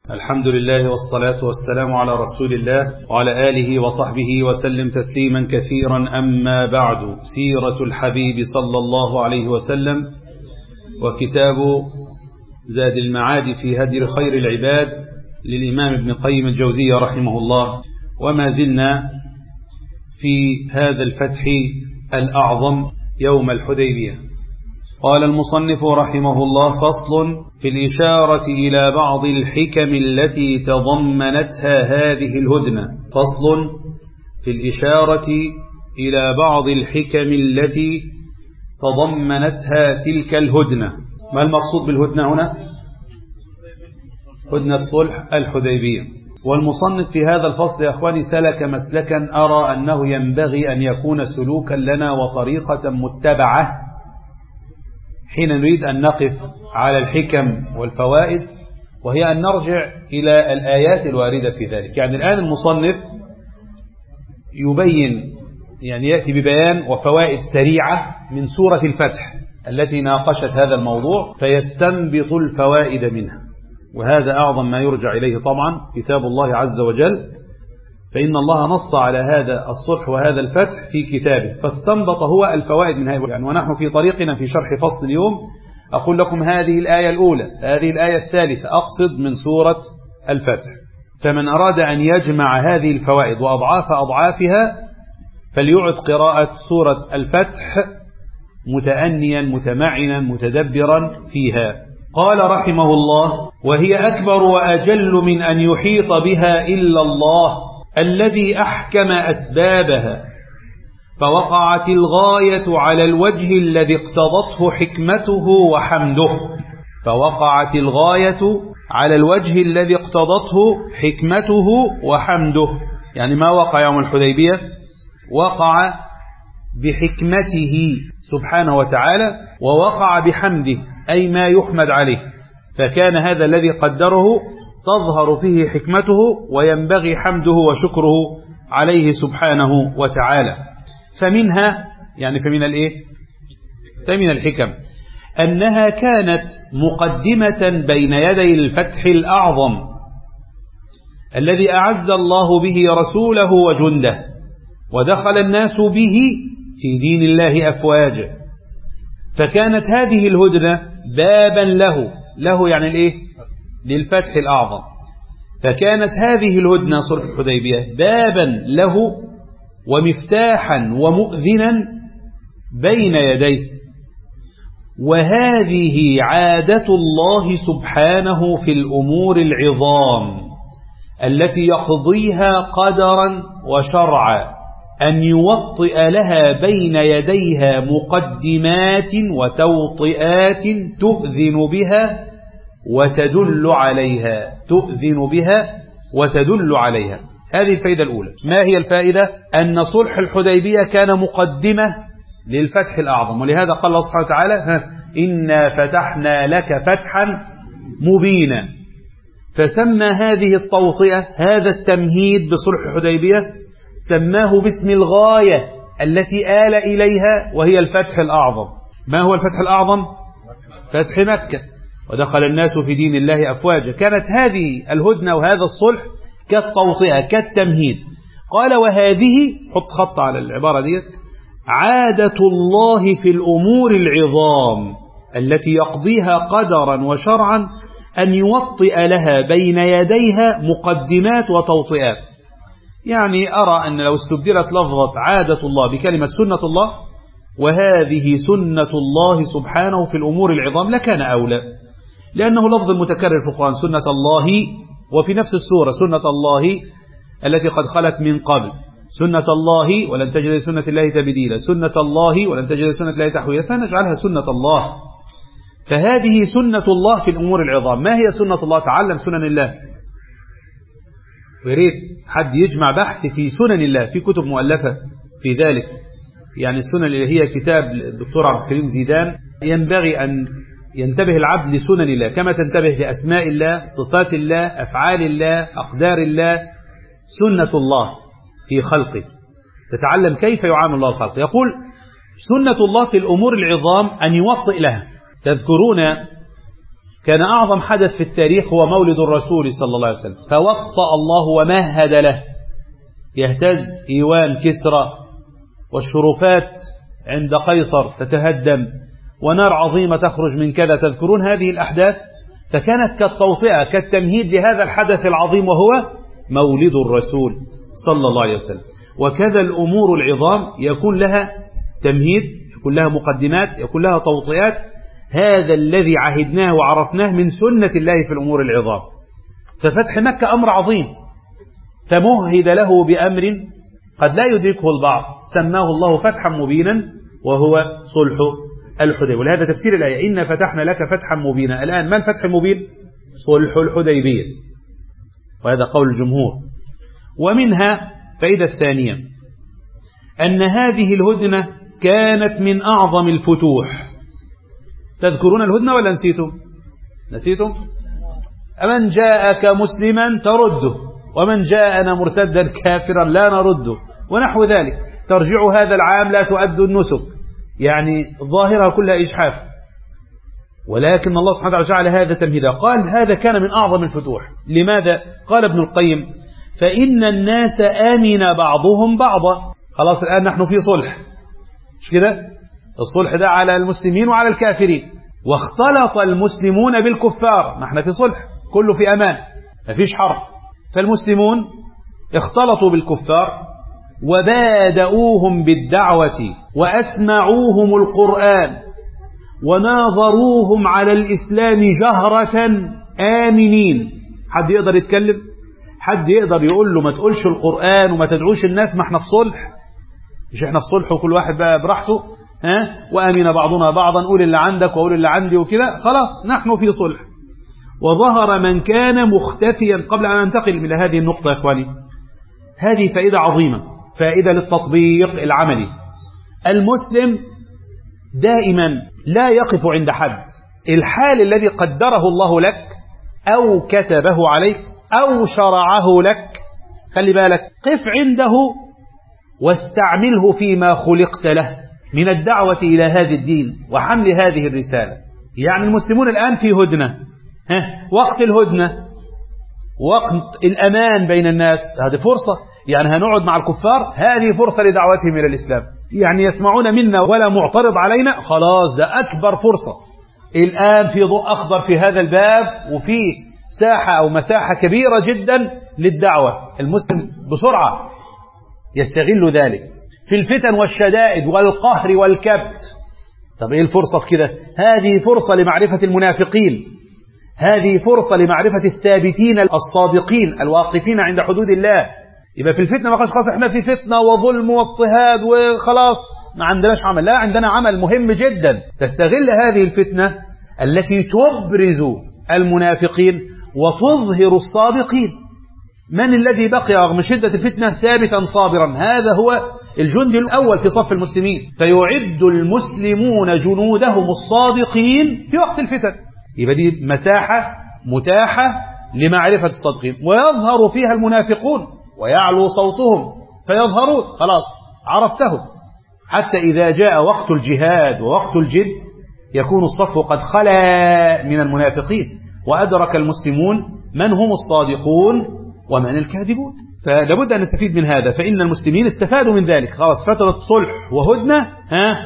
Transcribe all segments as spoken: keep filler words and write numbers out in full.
الحمد لله والصلاة والسلام على رسول الله وعلى آله وصحبه وسلم تسليما كثيرا. أما بعد، سيرة الحبيب صلى الله عليه وسلم وكتاب زاد المعاد في هدي خير العباد للإمام ابن قيم الجوزية رحمه الله. وما زلنا في هذا الفتح الأعظم يوم الحديبية. قال المصنف رحمه الله: فصل في الإشارة إلى بعض الحكم التي تضمنتها هذه الهدنة. فصل في الإشارة إلى بعض الحكم التي تضمنتها تلك الهدنة. ما المقصود بالهدنة هنا؟ هدنة صلح الحديبية. والمصنف في هذا الفصل يا أخواني سلك مسلكا أرى أنه ينبغي أن يكون سلوكا لنا وطريقة متبعة حين نريد أن نقف على الحكم والفوائد، وهي أن نرجع إلى الآيات الواردة في ذلك. يعني الآن المصنف يبين، يعني يأتي ببيان وفوائد سريعة من سورة الفتح التي ناقشت هذا الموضوع، فيستنبط الفوائد منها. وهذا أعظم ما يرجع إليه طبعا كتاب الله عز وجل، فإن الله نص على هذا الصلح وهذا الفتح في كتابه، فاستنبط هو الفوائد من هذه. يعني ونحن في طريقنا في شرح فصل اليوم أقول لكم هذه الآية الأولى، هذه الآية الثالثة، أقصد من سورة الفتح. فمن أراد أن يجمع هذه الفوائد وأضعاف أضعافها فليعد قراءة سورة الفتح متأنيا متمعنا متدبرا فيها. قال رحمه الله: وهي أكبر وأجل من أن يحيط بها إلا الله الذي أحكم أسبابها، فوقعت الغاية على الوجه الذي اقتضته حكمته وحمده. فوقعت الغاية على الوجه الذي اقتضته حكمته وحمده. يعني ما وقع يوم الحديبية وقع بحكمته سبحانه وتعالى، ووقع بحمده أي ما يحمد عليه، فكان هذا الذي قدره تظهر فيه حكمته وينبغي حمده وشكره عليه سبحانه وتعالى. فمنها يعني فمن الايه فمن الحكم أنها كانت مقدمة بين يدي الفتح الأعظم الذي أعز الله به رسوله وجنده، ودخل الناس به في دين الله أفواجا. فكانت هذه الهدنة بابا له له يعني الايه للفتح الأعظم. فكانت هذه الهدنة صلح الحديبية بابا له ومفتاحا ومؤذنا بين يديه. وهذه عادة الله سبحانه في الأمور العظام التي يقضيها قدرا وشرعا، أن يوطئ لها بين يديها مقدمات وتوطئات تؤذن بها وتدل عليها تؤذن بها وتدل عليها. هذه الفائدة الأولى. ما هي الفائدة؟ أن صلح الحديبية كان مقدمة للفتح الأعظم، ولهذا قال الله سبحانه وتعالى: إنا فتحنا لك فتحا مبينا. فسمى هذه التوطئة، هذا التمهيد بصلح الحديبية، سماه باسم الغاية التي آل إليها وهي الفتح الأعظم. ما هو الفتح الأعظم؟ فتح مكة، ودخل الناس في دين الله أفواجا. كانت هذه الهدنة وهذا الصلح كالتوطئة كالتمهيد. قال: وهذه، حط خط على العبارة دي، عادة الله في الأمور العظام التي يقضيها قدرا وشرعا أن يوطئ لها بين يديها مقدمات وتوطئات. يعني أرى أن لو استبدلت لفظة عادة الله بكلمة سنة الله، وهذه سنة الله سبحانه في الأمور العظام، لكان أولى، لأنه لفظ متكرر في القرآن، سنة الله، وفي نفس السورة سنة الله التي قد خلت من قبل، سنة الله ولن تجد لسنة الله تبديلا، سنة الله ولن تجد لسنة الله تحويلا، فنجعلها سنة الله. فهذه سنة الله في الأمور العظام. ما هي سنة الله؟ تعلم سنن الله، ويريد حد يجمع بحث في سنن الله في كتب مؤلفة في ذلك. يعني السنن اللي هي كتاب الدكتور عبد الكريم زيدان. ينبغي أن ينتبه العبد لسنن الله كما تنتبه لأسماء الله، صفات الله، أفعال الله، أقدار الله. سنة الله في خلقه، تتعلم كيف يعامل الله الخلق. يقول: سنة الله في الأمور العظام أن يوطئ لها. تذكرون كان أعظم حدث في التاريخ هو مولد الرسول صلى الله عليه وسلم، فوطأ الله ومهد له، يهتز إيوان كسرى، والشرفات عند قيصر تتهدم، ونار عظيمة تخرج من كذا. تذكرون هذه الأحداث؟ فكانت كالتوطئة كالتمهيد لهذا الحدث العظيم وهو مولد الرسول صلى الله عليه وسلم. وكذا الأمور العظام يكون لها تمهيد، يكون لها مقدمات، يكون لها توطئات. هذا الذي عهدناه وعرفناه من سنة الله في الأمور العظام. ففتح مكة أمر عظيم، فمهد له بأمر قد لا يدركه البعض، سماه الله فتحا مبينا وهو صلح الحديبية. ولهذا تفسير الآية إن فتحنا لك فتحا مبينا. الآن ما الفتح المبين؟ صلح الحديبية، وهذا قول الجمهور. ومنها فائدة الثانية أن هذه الهدنة كانت من أعظم الفتوح. تذكرون الهدنة ولا نسيتم؟ نسيتم؟ أمن جاءك مسلما ترده، ومن جاءنا مرتدا كافرا لا نرده، ونحو ذلك. ترجع هذا العام لا تؤدوا النسك، يعني ظاهرها كلها إجحاف. ولكن الله سبحانه وتعالى جعل هذا تمهيدا. قال هذا كان من أعظم الفتوح. لماذا؟ قال ابن القيم فإن الناس آمن بعضهم بعضا. خلاص الآن نحن في صلح، مش كده؟ الصلح ده على المسلمين وعلى الكافرين، واختلط المسلمون بالكفار. ما احنا في صلح، كله في أمان، ما فيش حرب. فالمسلمون اختلطوا بالكفار وبادؤوهم بالدعوة وأسمعوهم القرآن وناظروهم على الإسلام جهرة آمنين. حد يقدر يتكلم؟ حد يقدر يقول له ما تقولش القرآن وما تدعوش الناس؟ ما احنا في صلح، مش احنا في صلح وكل واحد بقى براحته، ها؟ وآمن بعضنا بعضا، قول اللي عندك وقول اللي عندي وكده، خلاص نحن في صلح. وظهر من كان مختفيا. قبل أن ننتقل إلى هذه النقطة يا إخواني، هذه فائدة عظيمة، فائدة للتطبيق العملي. المسلم دائما لا يقف عند حد. الحال الذي قدره الله لك أو كتبه عليك أو شرعه لك، خلي بالك، قف عنده واستعمله فيما خلقت له من الدعوة إلى هذا الدين وحمل هذه الرسالة. يعني المسلمون الآن في هدنة، ها، وقت الهدنة، وقت الأمان بين الناس، هذه فرصة. يعني هنقعد مع الكفار، هذه فرصة لدعوتهم إلى الإسلام. يعني يسمعون منا ولا معترض علينا، خلاص ده أكبر فرصة. الآن في ضوء أخضر في هذا الباب، وفي ساحة أو مساحة كبيرة جدا للدعوة. المسلم بسرعة يستغل ذلك في الفتن والشدائد والقهر والكبت. طب إيه الفرصة في كده؟ هذه فرصة لمعرفة المنافقين، هذه فرصة لمعرفة الثابتين الصادقين الواقفين عند حدود الله. يبقى في الفتنة ما قالش خلاص احنا في فتنة وظلم واضطهاد وخلاص ما عندناش عمل. لا، عندنا عمل مهم جدا. تستغل هذه الفتنة التي تبرز المنافقين وتظهر الصادقين. من الذي بقي رغم شدة الفتنة ثابتا صابرا؟ هذا هو الجندي الأول في صف المسلمين. فيعد المسلمون جنودهم الصادقين في وقت الفتن. يبقى دي مساحة متاحة لمعرفة الصادقين، ويظهر فيها المنافقون ويعلو صوتهم فيظهرون، خلاص عرفتهم. حتى إذا جاء وقت الجهاد ووقت الجد يكون الصف قد خلا من المنافقين، وأدرك المسلمون من هم الصادقون ومن الكاذبون. فلابد أن نستفيد من هذا، فإن المسلمين استفادوا من ذلك. خلاص فترة صلح وهدنة، ها،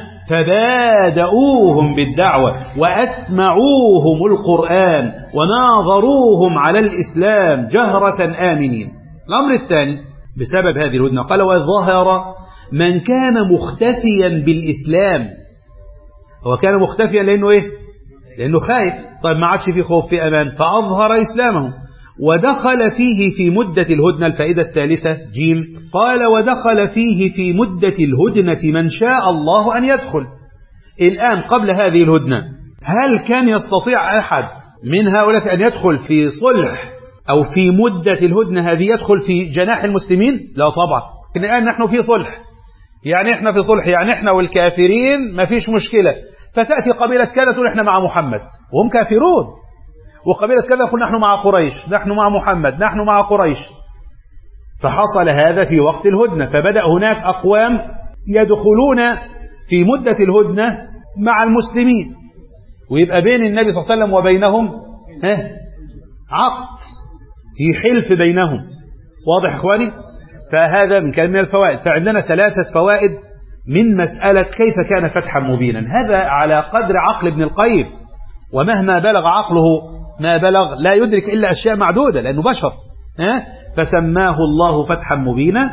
فبادؤوهم بالدعوة وأسمعوهم القرآن وناظروهم على الإسلام جهرة آمنين. الأمر الثاني بسبب هذه الهدنة قال وظهر من كان مختفيا بالإسلام. هو كان مختفيا لأنه إيه؟ لأنه خايف. طيب ما عادش في خوف، في أمان، فأظهر إسلامه ودخل فيه في مدة الهدنة. الفائدة الثالثة جيم قال ودخل فيه في مدة الهدنة من شاء الله أن يدخل. الآن قبل هذه الهدنة هل كان يستطيع أحد من هؤلاء أن يدخل في صلح أو في مدة الهدنة هذه يدخل في جناح المسلمين؟ لا طبعا. الآن نحن في صلح، يعني احنا في صلح، يعني احنا والكافرين ما فيش مشكلة. فتأتي قبيلة كذا تقول احنا مع محمد وهم كافرون، وقبيلة كذا يقول نحن مع قريش، نحن مع محمد، نحن مع قريش. فحصل هذا في وقت الهدنة، فبدأ هناك أقوام يدخلون في مدة الهدنة مع المسلمين، ويبقى بين النبي صلى الله عليه وسلم وبينهم ها عقد في حلف بينهم. واضح إخواني؟ فهذا من كلام من الفوائد. فعندنا ثلاثة فوائد من مسألة كيف كان فتحا مبينا. هذا على قدر عقل ابن القيم، ومهما بلغ عقله ما بلغ لا يدرك إلا أشياء معدودة لأنه بشر. ها؟ فسماه الله فتحا مبينا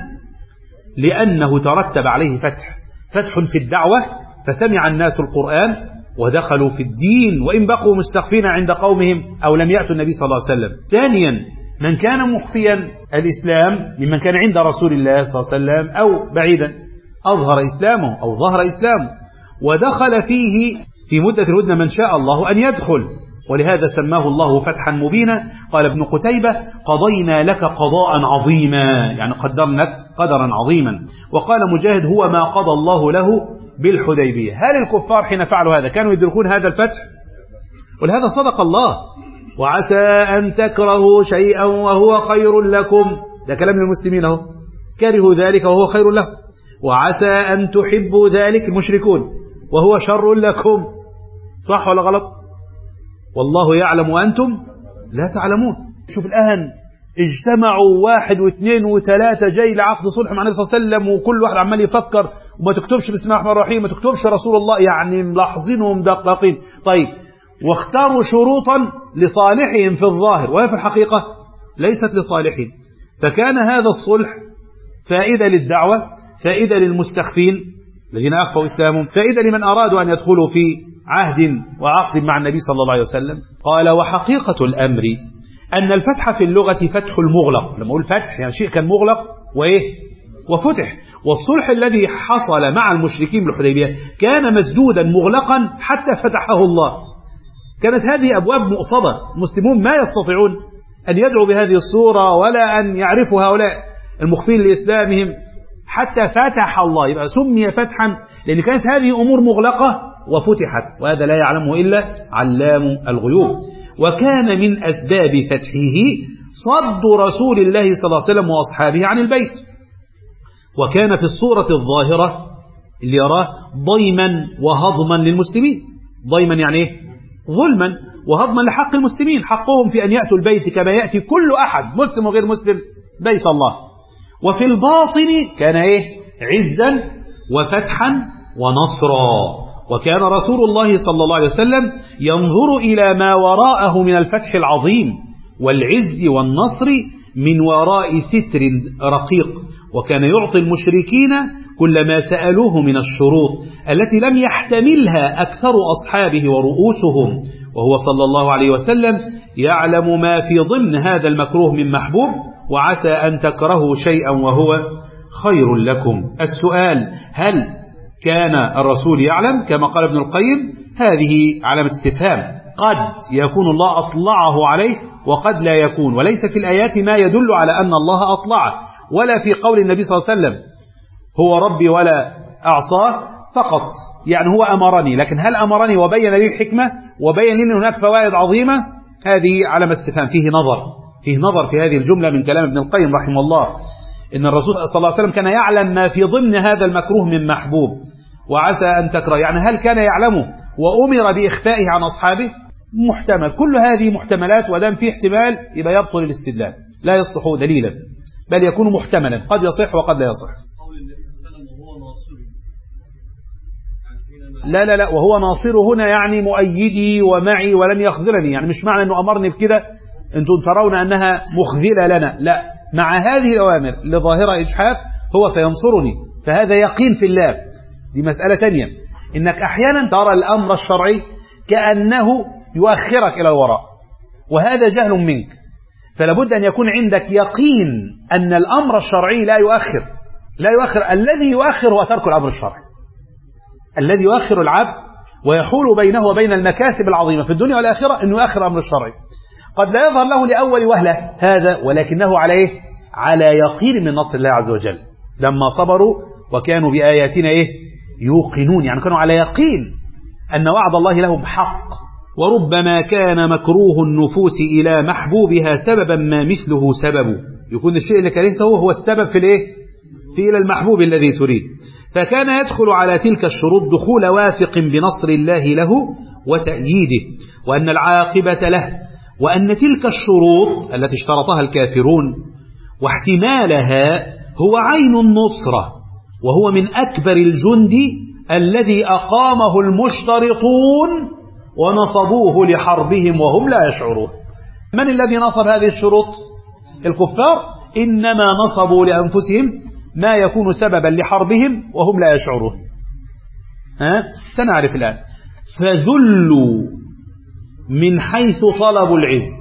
لأنه ترتب عليه فتح فتح في الدعوة، فسمع الناس القرآن ودخلوا في الدين وإن بقوا مستخفين عند قومهم أو لم يأتوا النبي صلى الله عليه وسلم. ثانيا من كان مخفيا الإسلام ممن كان عند رسول الله صلى الله عليه وسلم أو بعيدا أظهر إسلامه أو ظهر إسلامه ودخل فيه في مدة الهدنة من شاء الله أن يدخل، ولهذا سماه الله فتحا مبينا. قال ابن قتيبة قضينا لك قضاء عظيما، يعني قدرنا لك قدرا عظيما. وقال مجاهد هو ما قضى الله له بالحديبية. هل الكفار حين فعلوا هذا كانوا يدركون هذا الفتح؟ ولهذا صدق الله وعسى أن تكرهوا شيئا وهو خير لكم، ده كلام للمسلمين اهو، كرهوا ذلك وهو خير لهم، وعسى أن تحبوا ذلك المشركون وهو شر لكم. صح ولا غلط؟ والله يعلم وأنتم لا تعلمون. شوف الآن اجتمعوا واحد واثنين وثلاثة جاي لعقد صلح مع النبي صلى الله عليه وسلم، وكل واحد عمال يفكر وما تكتبش بسم الله الرحمن الرحيم، ما تكتبش رسول الله، يعني ملاحظين ومدققين. طيب واختاروا شروطا لصالحهم في الظاهر وهي في الحقيقة ليست لصالحهم. فكان هذا الصلح فائدة للدعوة، فائدة للمستخفين الذين أخفوا إسلامهم، فائدة لمن أرادوا أن يدخلوا في عهد وعقد مع النبي صلى الله عليه وسلم. قال وحقيقة الأمر أن الفتح في اللغة فتح المغلق. لما أقول فتح يعني شيء كان مغلق وإيه وفتح. والصلح الذي حصل مع المشركين بالحديبية كان مسدودا مغلقا حتى فتحه الله. كانت هذه أبواب مؤصدة، المسلمون ما يستطيعون أن يدعوا بهذه الصورة ولا أن يعرفوا هؤلاء المخفين لإسلامهم حتى فتح الله. يبقى سمي فتحا لأن كانت هذه أمور مغلقة وفتحت، وهذا لا يعلمه إلا علام الغيوب. وكان من أسباب فتحه صد رسول الله صلى الله عليه وسلم وأصحابه عن البيت. وكان في الصورة الظاهرة اللي يراه ضيما وهضما للمسلمين. ضيما يعني إيه؟ ظلما، وهضما لحق المسلمين، حقهم في أن يأتوا البيت كما يأتي كل أحد مسلم وغير مسلم بيت الله. وفي الباطن كان إيه؟ عزا وفتحا ونصرا. وكان رسول الله صلى الله عليه وسلم ينظر إلى ما وراءه من الفتح العظيم والعز والنصر من وراء ستر رقيق، وكان يعطي المشركين كل ما سألوه من الشروط التي لم يحتملها أكثر أصحابه ورؤوسهم، وهو صلى الله عليه وسلم يعلم ما في ضمن هذا المكروه من محبوب، وعسى أن تكرهوا شيئا وهو خير لكم. السؤال هل كان الرسول يعلم كما قال ابن القيم؟ هذه علامة استفهام، قد يكون الله أطلعه عليه وقد لا يكون، وليس في الآيات ما يدل على أن الله أطلعه، ولا في قول النبي صلى الله عليه وسلم هو ربي ولا أعصاه فقط، يعني هو أمرني، لكن هل أمرني وبين لي الحكمة وبين لي هناك فوائد عظيمة؟ هذه علامة استفهام، فيه نظر فيه نظر في هذه الجملة من كلام ابن القيم رحمه الله، إن الرسول صلى الله عليه وسلم كان يعلم ما في ضمن هذا المكروه من محبوب. وعسى أن تكره يعني هل كان يعلمه وأمر بإخفائه عن أصحابه؟ محتمل. كل هذه محتملات، ودام في احتمال يبقى يبطل الاستدلال، لا يصلح دليلا، بل يكون محتملا، قد يصح وقد لا يصح. لا لا لا وهو ناصر هنا يعني مؤيدي ومعي ولن يخذلني، يعني مش معنى أنه أمرني بكده أنتم ترون أنها مخذلة لنا، لا، مع هذه الأوامر لظاهرة إجحاف هو سينصرني، فهذا يقين في الله. دي مسألة تانية، إنك أحيانا ترى الأمر الشرعي كأنه يؤخرك إلى الوراء، وهذا جهل منك، فلابد أن يكون عندك يقين أن الأمر الشرعي لا يؤخر لا يؤخر الذي يؤخر هو ترك الأمر الشرعي، الذي يؤخر العبد ويحول بينه وبين المكاسب العظيمة في الدنيا والآخرة أنه يؤخر الأمر الشرعي. قد لا يظهر له لأول وهلة هذا، ولكنه عليه على يقين من نصر الله عز وجل، لما صبروا وكانوا بآياتنا إيه؟ يوقنون، يعني كانوا على يقين أن وعد الله لهم حق. وربما كان مكروه النفوس إلى محبوبها سببا ما مثله سببه، يكون الشيء اللي كرهته هو السبب في الإيه؟ في إلى المحبوب الذي تريد. فكان يدخل على تلك الشروط دخول واثق بنصر الله له وتأييده، وأن العاقبة له، وأن تلك الشروط التي اشترطها الكافرون واحتمالها هو عين النصرة، وهو من أكبر الجند الذي أقامه المشترطون ونصبوه لحربهم وهم لا يشعرون. من الذي نصب هذه الشروط؟ الكفار، إنما نصبوا لأنفسهم ما يكون سببا لحربهم وهم لا يشعرون. ها؟ سنعرف الآن. فذلوا من حيث طلبوا العز،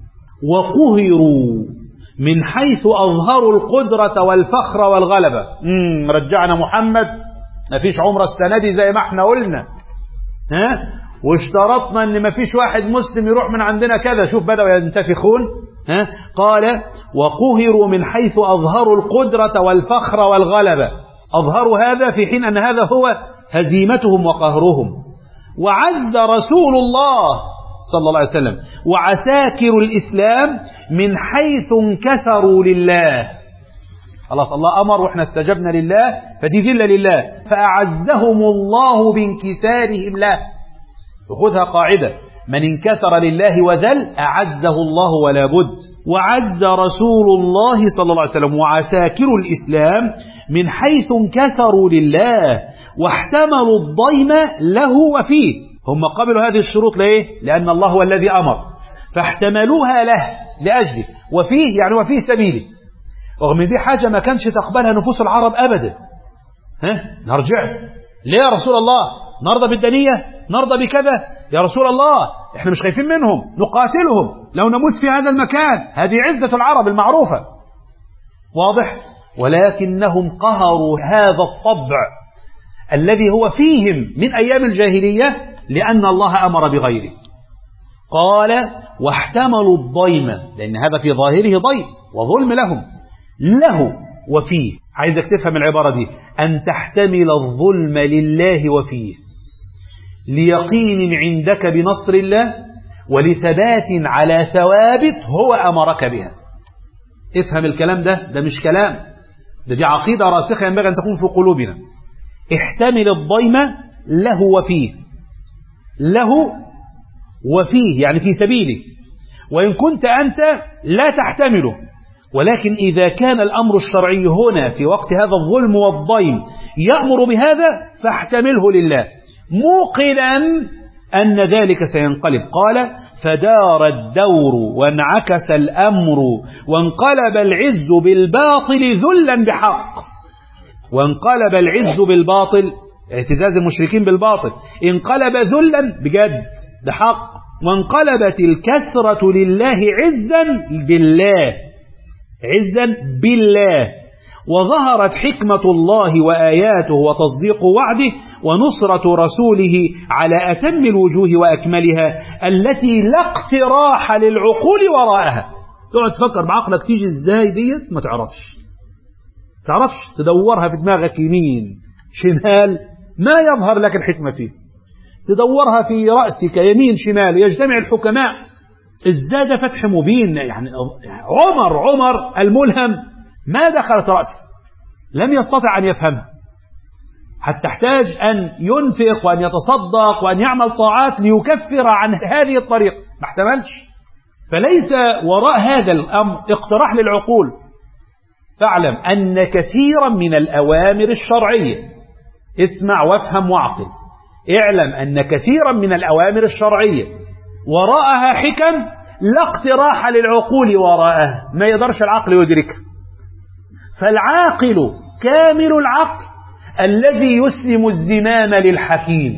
وقهروا من حيث أظهروا القدرة والفخر والغلبة. مم رجعنا محمد، ما فيش عمره السنة دي زي ما احنا قلنا، ها؟ واشترطنا ان ما فيش واحد مسلم يروح من عندنا كذا. شوف بدأوا ينتفخون. ها؟ قال وقهروا من حيث أظهروا القدرة والفخر والغلبة. أظهروا هذا في حين أن هذا هو هزيمتهم وقهرهم. وعز رسول الله صلى الله عليه وسلم وعساكر الإسلام من حيث انكسروا لله. خلاص الله أمر وإحنا استجبنا لله، فدي ذلة لله، فأعزهم الله بانكسارهم له. خذها قاعدة: من انكسر لله وذل أعزه الله ولا بد. وعز رسول الله صلى الله عليه وسلم وعساكر الإسلام من حيث انكسروا لله واحتملوا الضيم له وفيه. هم قبلوا هذه الشروط ليه؟ لأن الله هو الذي أمر، فاحتملوها له لأجله، وفيه يعني وفيه سبيله. رغم دي حاجة ما كانش تقبلها نفوس العرب أبدا. ها؟ نرجع ليه يا رسول الله؟ نرضى بالدنية؟ نرضى بكذا؟ يا رسول الله احنا مش خايفين منهم، نقاتلهم لو نموت في هذا المكان، هذه عزة العرب المعروفة. واضح؟ ولكنهم قهروا هذا الطبع الذي هو فيهم من أيام الجاهلية لأن الله أمر بغيره. قال واحتملوا الضيم، لأن هذا في ظاهره ضيم وظلم لهم، له وفيه. عايزك تفهم العبارة دي: أن تحتمل الظلم لله وفيه، ليقين عندك بنصر الله ولثبات على ثوابت هو أمرك بها. افهم الكلام ده، ده مش كلام، ده دي عقيدة راسخة ينبغي أن تكون في قلوبنا. احتمل الضيم له وفيه، له وفيه يعني في سبيله. وإن كنت أنت لا تحتمله، ولكن إذا كان الأمر الشرعي هنا في وقت هذا الظلم والضيم يأمر بهذا فاحتمله لله، موقنا أن ذلك سينقلب. قال فدار الدور وانعكس الأمر وانقلب العز بالباطل ذلا بحق. وانقلب العز بالباطل، اعتزاز المشركين بالباطل، انقلب ذلا بجد بحق. وانقلبت الكسرة لله عزا بالله، عزا بالله. وظهرت حكمة الله وآياته وتصديق وعده ونصرة رسوله على أتم الوجوه وأكملها التي لا اقتراح للعقول وراءها. تقعد تفكر بعقلك تيجي ازاي ديت ما تعرفش، تعرفش تدورها في دماغك يمين شمال ما يظهر لك الحكمة فيه، تدورها في رأسك يمين شمال. يجتمع الحكماء ازداد فتح مبين. يعني عمر عمر الملهم ما دخلت رأسه، لم يستطع أن يفهمها، حتى احتاج أن ينفق وأن يتصدق وأن يعمل طاعات ليكفر عن هذه الطريقة، ما احتملش. فليس وراء هذا الأمر اقتراح للعقول. فاعلم أن كثيرا من الأوامر الشرعية، اسمع وافهم واعقل، اعلم أن كثيرا من الأوامر الشرعية وراءها حكم لا اقتراح للعقول وراءها، ما يقدرش العقل يدركها. فالعاقل كامل العقل الذي يسلم الزمام للحكيم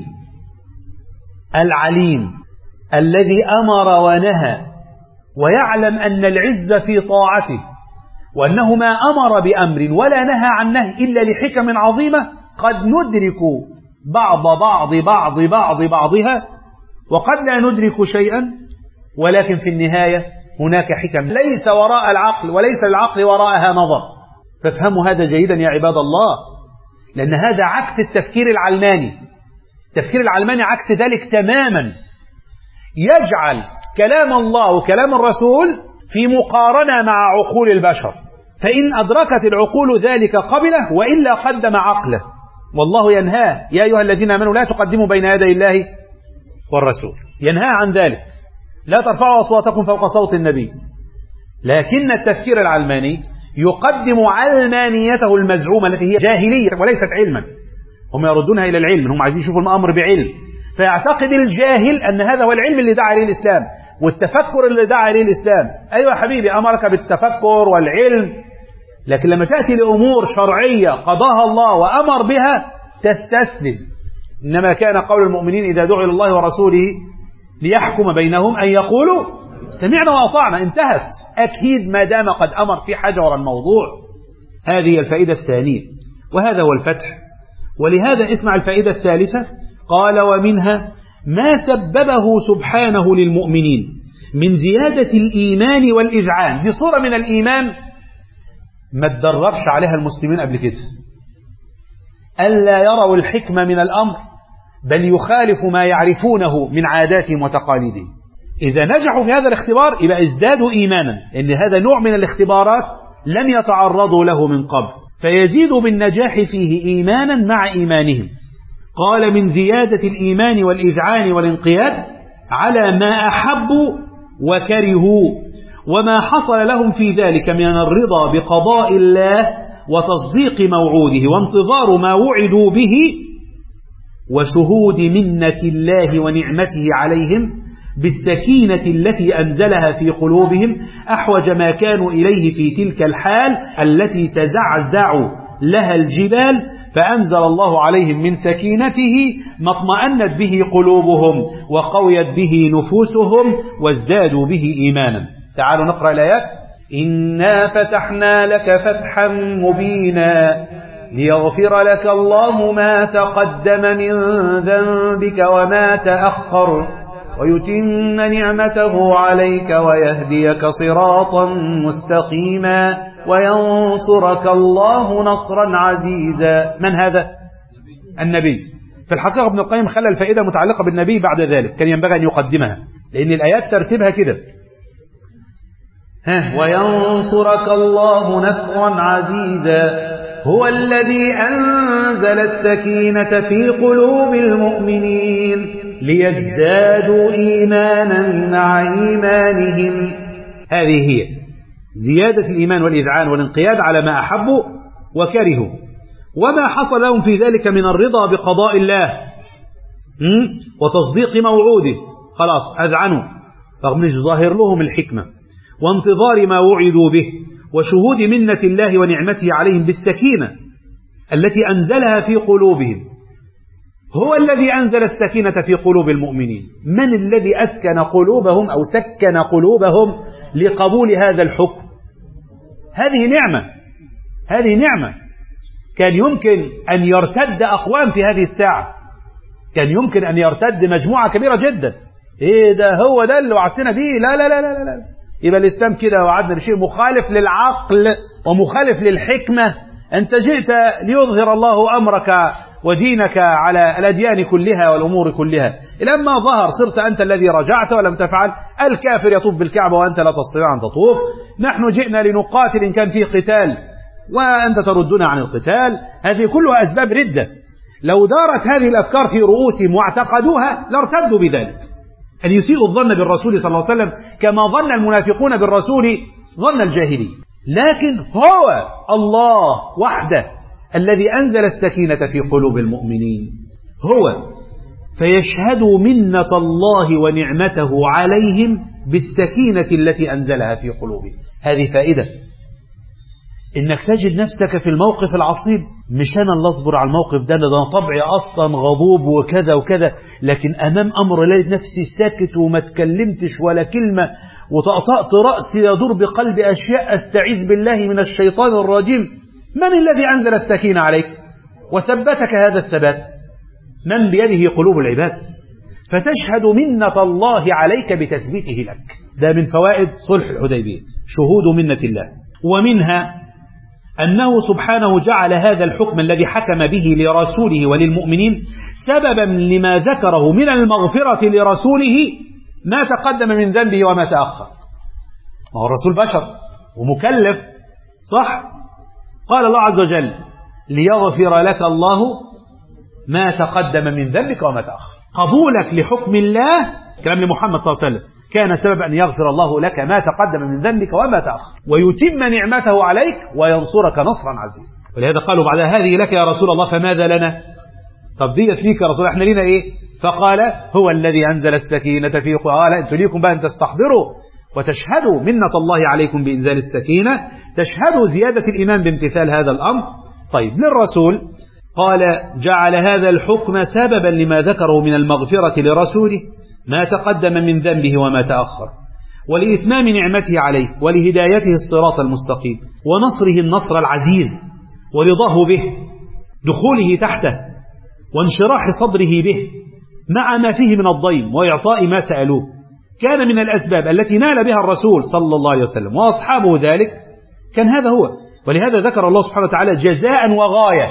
العليم الذي أمر ونهى، ويعلم أن العز في طاعته، وأنه ما أمر بأمر ولا نهى عن نهي إلا لحكم عظيمة قد ندرك بعض بعض بعض بعض بعضها وقد لا ندرك شيئا، ولكن في النهاية هناك حكم ليس وراء العقل وليس العقل وراءها نظر. فافهموا هذا جيدا يا عباد الله، لأن هذا عكس التفكير العلماني. التفكير العلماني عكس ذلك تماما، يجعل كلام الله وكلام الرسول في مقارنة مع عقول البشر، فإن أدركت العقول ذلك قبله وإلا قدم عقله. والله ينهاه: يا أيها الذين آمنوا لا تقدموا بين يدي الله والرسول، ينهى عن ذلك. لا ترفعوا أصواتكم فوق صوت النبي. لكن التفكير العلماني يقدم علمانيته المزعومة التي هي جاهلية وليست علما، هم يردونها إلى العلم، هم عايزين يشوفوا الأمر بعلم، فيعتقد الجاهل أن هذا هو العلم اللي دعا إليه الإسلام والتفكر اللي دعا إليه الإسلام. أيوة حبيبي، أمرك بالتفكر والعلم، لكن لما تأتي لأمور شرعية قضاها الله وأمر بها تستسلم. إنما كان قول المؤمنين إذا دعوا إلى الله ورسوله ليحكم بينهم أن يقولوا سمعنا وأطعنا، انتهت. أكيد ما دام قد أمر في حجر الموضوع. هذه الفائدة الثانية، وهذا هو الفتح. ولهذا اسمع الفائدة الثالثة، قال ومنها ما سببه سبحانه للمؤمنين من زيادة الإيمان والإذعان. دي صورة من الإيمان ما تدربش عليها المسلمين قبل كده، ألا يروا الحكمة من الأمر بل يخالف ما يعرفونه من عاداتهم وتقاليدهم. إذا نجحوا في هذا الاختبار يبقى ازدادوا إيمانا، إن هذا نوع من الاختبارات لم يتعرضوا له من قبل، فيزيد بالنجاح فيه إيمانا مع إيمانهم. قال من زيادة الإيمان والإذعان والانقياد على ما أحبوا وكرهوا، وما حصل لهم في ذلك من الرضا بقضاء الله وتصديق موعوده وانتظار ما وعدوا به وشهود منة الله ونعمته عليهم بالسكينة التي أنزلها في قلوبهم أحوج ما كانوا إليه في تلك الحال التي تزعزع لها الجبال، فأنزل الله عليهم من سكينته ما اطمأنت به قلوبهم وقويت به نفوسهم وازدادوا به إيمانا. تعالوا نقرأ الآيات. إنا فتحنا لك فتحا مبينا ليغفر لك الله ما تقدم من ذنبك وما تأخر ويتم نعمته عليك ويهديك صراطا مستقيما وينصرك الله نصرا عزيزا. من هذا؟ النبي. في الحقيقة ابن القيم خلى الفائدة متعلقة بالنبي بعد ذلك، كان ينبغي أن يقدمها لأن الآيات ترتيبها كده. ها وينصرك الله نصرا عزيزا هو الذي أنزل السكينة في قلوب المؤمنين ليزدادوا إيمانا مع إيمانهم. هذه هي زيادة الإيمان والإذعان والانقياد على ما أحبوا وكرهوا، وما حصل لهم في ذلك من الرضا بقضاء الله وتصديق موعوده. خلاص أذعنوا رغم مش ظاهر لهم الحكمة، وانتظار ما وعدوا به وشهود منة الله ونعمته عليهم بالسكينة التي أنزلها في قلوبهم. هو الذي أنزل السكينة في قلوب المؤمنين. من الذي أسكن قلوبهم أو سكن قلوبهم لقبول هذا الحكم؟ هذه نعمة، هذه نعمة. كان يمكن أن يرتد أقوام في هذه الساعة، كان يمكن أن يرتد مجموعة كبيرة جدا. إيه ده هو ده اللي وعدتنا بيه؟ لا لا لا لا لا. يبقى الإسلام كده وعدنا بشيء مخالف للعقل ومخالف للحكمة. أنت جئت ليظهر الله أمرك ودينك على الأديان كلها والأمور كلها، لما ظهر صرت أنت الذي رجعت ولم تفعل. الكافر يطوف بالكعبة وأنت لا تستطيع أن تطوف. نحن جئنا لنقاتل إن كان فيه قتال وأنت تردنا عن القتال. هذه كلها أسباب ردة. لو دارت هذه الأفكار في رؤوسهم واعتقدوها لارتدوا بذلك. أن يسيئوا الظن بالرسول صلى الله عليه وسلم كما ظن المنافقون بالرسول ظن الجاهلي. لكن هو الله وحده الذي أنزل السكينة في قلوب المؤمنين، هو فيشهدوا منة الله ونعمته عليهم بالسكينة التي أنزلها في قلوبهم. هذه فائدة، إنك تجد نفسك في الموقف العصيب. مش أنا اللي أصبر على الموقف ده، ده طبعي أصلا غضوب وكذا وكذا، لكن أمام أمر لقيت نفسي ساكت وما تكلمتش ولا كلمة وطأطأت رأسي يدور بقلبي أشياء أستعيذ بالله من الشيطان الرجيم. من الذي أنزل السكينة عليك وثبتك هذا الثبات؟ من بيده قلوب العباد، فتشهد منة الله عليك بتثبيته لك. ده من فوائد صلح الحديبية، شهود منة الله. ومنها أنه سبحانه جعل هذا الحكم الذي حكم به لرسوله وللمؤمنين سببا لما ذكره من المغفرة لرسوله ما تقدم من ذنبه وما تأخر. ما هو الرسول بشر ومكلف، صح؟ قال الله عز وجل ليغفر لك الله ما تقدم من ذنبك وما تأخر. قبولك لحكم الله كلام لمحمد صلى الله عليه وسلم، كان سبب أن يغفر الله لك ما تقدم من ذنبك وما تأخر ويتم نعمته عليك وينصرك نصرا عزيزا. ولهذا قالوا بعد هذه لك يا رسول الله فماذا لنا؟ طب ديت ليك يا رسول الله، احنا لينا ايه؟ فقال هو الذي أنزل السكينة في قال انتوا ليكم بقى أن تستحضروا وتشهدوا منة الله عليكم بإنزال السكينة، تشهدوا زيادة الإيمان بامتثال هذا الأمر. طيب للرسول قال جعل هذا الحكم سببا لما ذكره من المغفرة لرسوله ما تقدم من ذنبه وما تأخر، ولإتمام نعمته عليه ولهدايته الصراط المستقيم ونصره النصر العزيز ورضاه به، دخوله تحته وانشراح صدره به مع ما فيه من الضيم وإعطاء ما سألوه، كان من الأسباب التي نال بها الرسول صلى الله عليه وسلم وأصحابه ذلك، كان هذا هو. ولهذا ذكر الله سبحانه وتعالى جزاء وغاية.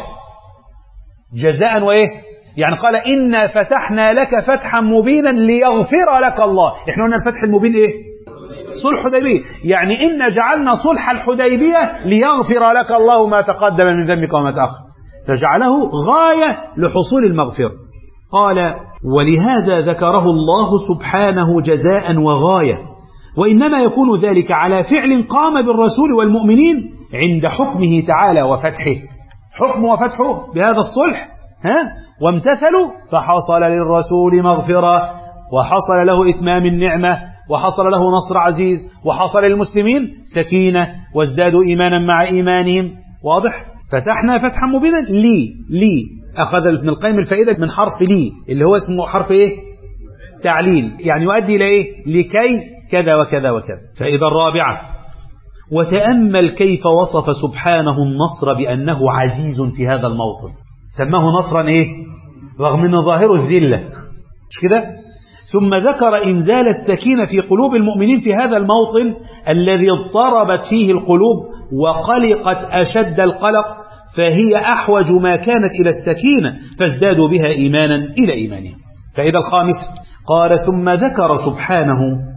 جزاء وإيه؟ يعني قال إنا فتحنا لك فتحا مبينا ليغفر لك الله. إحنا قلنا الفتح المبين إيه؟ صلح حديبية، يعني إنا جعلنا صلح الحديبية ليغفر لك الله ما تقدم من ذنبك وما تأخر، فجعله غاية لحصول المغفرة. قال ولهذا ذكره الله سبحانه جزاء وغاية، وإنما يكون ذلك على فعل قام بالرسول والمؤمنين عند حكمه تعالى وفتحه، حكم وفتحه بهذا الصلح ها وامتثلوا فحصل للرسول مغفرة وحصل له إتمام النعمة وحصل له نصر عزيز وحصل للمسلمين سكينة وازدادوا إيمانا مع إيمانهم. واضح؟ فتحنا فتحا مبينا لي لي أخذ ابن القيم الفائدة من حرف لي اللي هو اسمه حرف إيه؟ تعليل، يعني يؤدي إلى إيه؟ لكي كذا وكذا وكذا. فإذا الرابعة وتأمل كيف وصف سبحانه النصر بأنه عزيز في هذا الموطن، سماه نصرا إيه؟ رغم أن ظاهره الذلة، مش كده؟ ثم ذكر إنزال السكينة في قلوب المؤمنين في هذا الموطن الذي اضطربت فيه القلوب وقلقت أشد القلق، فهي أحوج ما كانت إلى السكينة فازدادوا بها إيمانا إلى إيمانهم. فإذا الخامس قال ثم ذكر سبحانه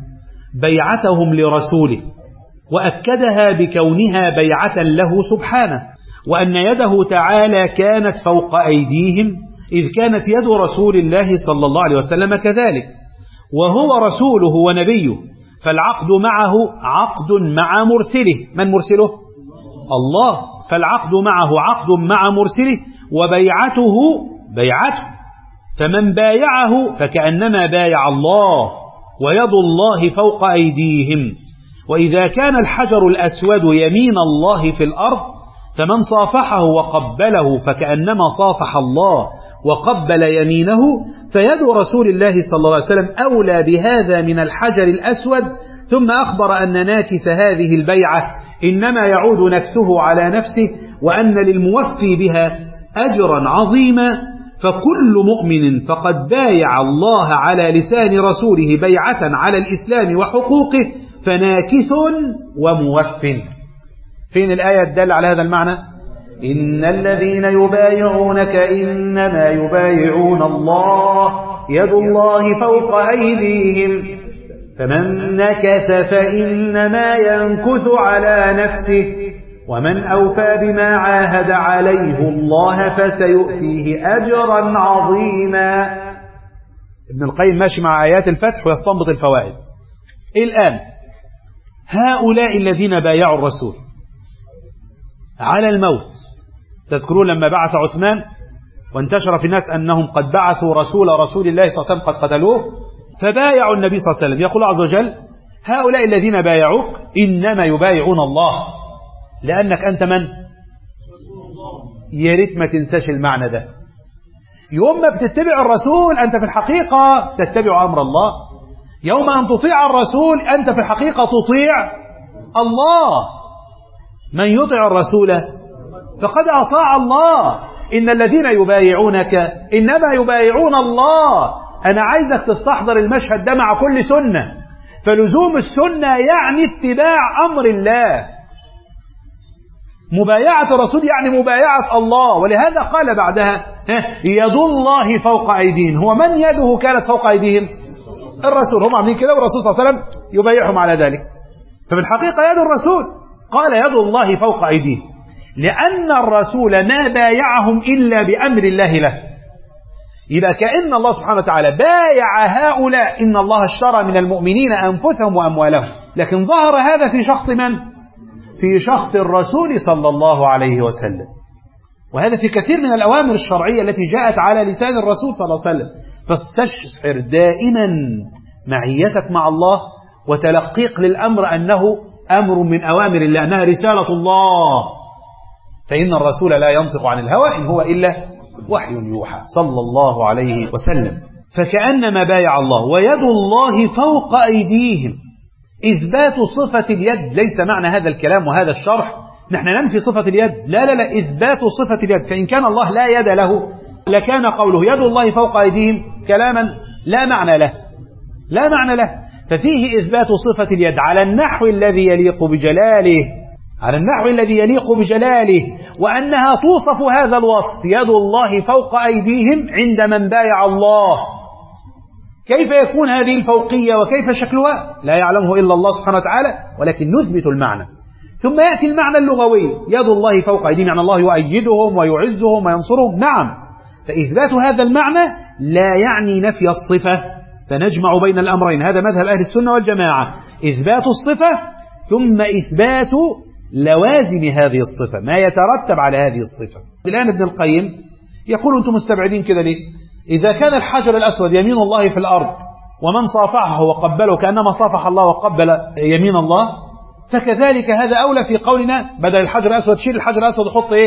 بيعتهم لرسوله وأكدها بكونها بيعة له سبحانه، وأن يده تعالى كانت فوق أيديهم إذ كانت يد رسول الله صلى الله عليه وسلم كذلك، وهو رسوله ونبيه، فالعقد معه عقد مع مرسله. من مرسله؟ الله، فالعقد معه عقد مع مرسله وبيعته بيعته، فمن بايعه فكأنما بايع الله ويد الله فوق أيديهم. وإذا كان الحجر الأسود يمين الله في الأرض فمن صافحه وقبله فكأنما صافح الله وقبل يمينه، فيد رسول الله صلى الله عليه وسلم أولى بهذا من الحجر الأسود. ثم أخبر أن ناكث هذه البيعة إنما يعود نكثه على نفسه، وأن للموفي بها أجرا عظيما، فكل مؤمن فقد بايع الله على لسان رسوله بيعة على الإسلام وحقوقه فناكث وموف. فين الآية الدالة على هذا المعنى؟ إن الذين يبايعونك إنما يبايعون الله يد الله فوق أيديهم فمن نكث فإنما ينكث على نفسه ومن أوفى بما عاهد عليه الله فسيؤتيه أجرا عظيما. ابن القيم ماشي مع آيات الفتح ويستنبط الفوائد. الآن هؤلاء الذين بايعوا الرسول على الموت، تذكرون لما بعث عثمان وانتشر في الناس أنهم قد بعثوا رسول رسول الله صلى الله عليه وسلم قد قتلوه، فبايعوا النبي صلى الله عليه وسلم. يقول عز وجل هؤلاء الذين بايعوك إنما يبايعون الله، لأنك أنت من؟ يا ريت ما تنساش المعنى ده. يوم ما بتتبع الرسول أنت في الحقيقة تتبع أمر الله، يوم أن تطيع الرسول أنت في الحقيقة تطيع الله. من يطيع الرسول فقد أطاع الله. إن الذين يبايعونك إنما يبايعون الله. أنا عايزك تستحضر المشهد ده مع كل سنة، فلزوم السنة يعني اتباع أمر الله. مبايعة الرسول يعني مبايعة الله، ولهذا قال بعدها يد الله فوق أيديهم. هو من يده كانت فوق أيديهم؟ الرسول. هم عاملين كده والرسول صلى الله عليه وسلم يبايعهم على ذلك، ففي الحقيقة يد الرسول. قال يد الله فوق أيديهم لأن الرسول ما بايعهم إلا بأمر الله له. يبقى كأن الله سبحانه وتعالى بايع هؤلاء، إن الله اشترى من المؤمنين أنفسهم وأموالهم، لكن ظهر هذا في شخص من؟ في شخص الرسول صلى الله عليه وسلم. وهذا في كثير من الأوامر الشرعية التي جاءت على لسان الرسول صلى الله عليه وسلم. فاستشعر دائما معيتك مع الله وتلقيق للأمر أنه أمر من أوامر الله، أنها رسالة الله، فإن الرسول لا ينطق عن الهوى إن هو إلا وحي يوحى صلى الله عليه وسلم. فكأنما بايع الله ويد الله فوق أيديهم. إثبات صفة اليد ليس معنى هذا الكلام وهذا الشرح نحن ننفي صفة اليد، لا لا لا، إثبات صفة اليد. فإن كان الله لا يد له لكان قوله يد الله فوق أيديهم كلاما لا معنى له، لا معنى له. ففيه إثبات صفة اليد على النحو الذي يليق بجلاله، على النحو الذي يليق بجلاله، وأنها توصف هذا الوصف يد الله فوق أيديهم عند من بايع الله. كيف يكون هذه الفوقية وكيف شكلها لا يعلمه إلا الله سبحانه وتعالى، ولكن نثبت المعنى. ثم يأتي المعنى اللغوي، يد الله فوق أيديهم يعني الله يؤيدهم ويعزهم وينصرهم، نعم. فإثبات هذا المعنى لا يعني نفي الصفة، فنجمع بين الأمرين، هذا مذهب أهل السنة والجماعة، إثبات الصفة ثم إثبات لوازم هذه الصفة، ما يترتب على هذه الصفة. الآن ابن القيم يقول أنتم مستبعدين كده ليه؟ إذا كان الحجر الأسود يمين الله في الأرض ومن صافحه وقبله كأنما صافح الله وقبل يمين الله، فكذلك هذا أولى في قولنا بدل الحجر الأسود شيل الحجر الأسود وحط إيه؟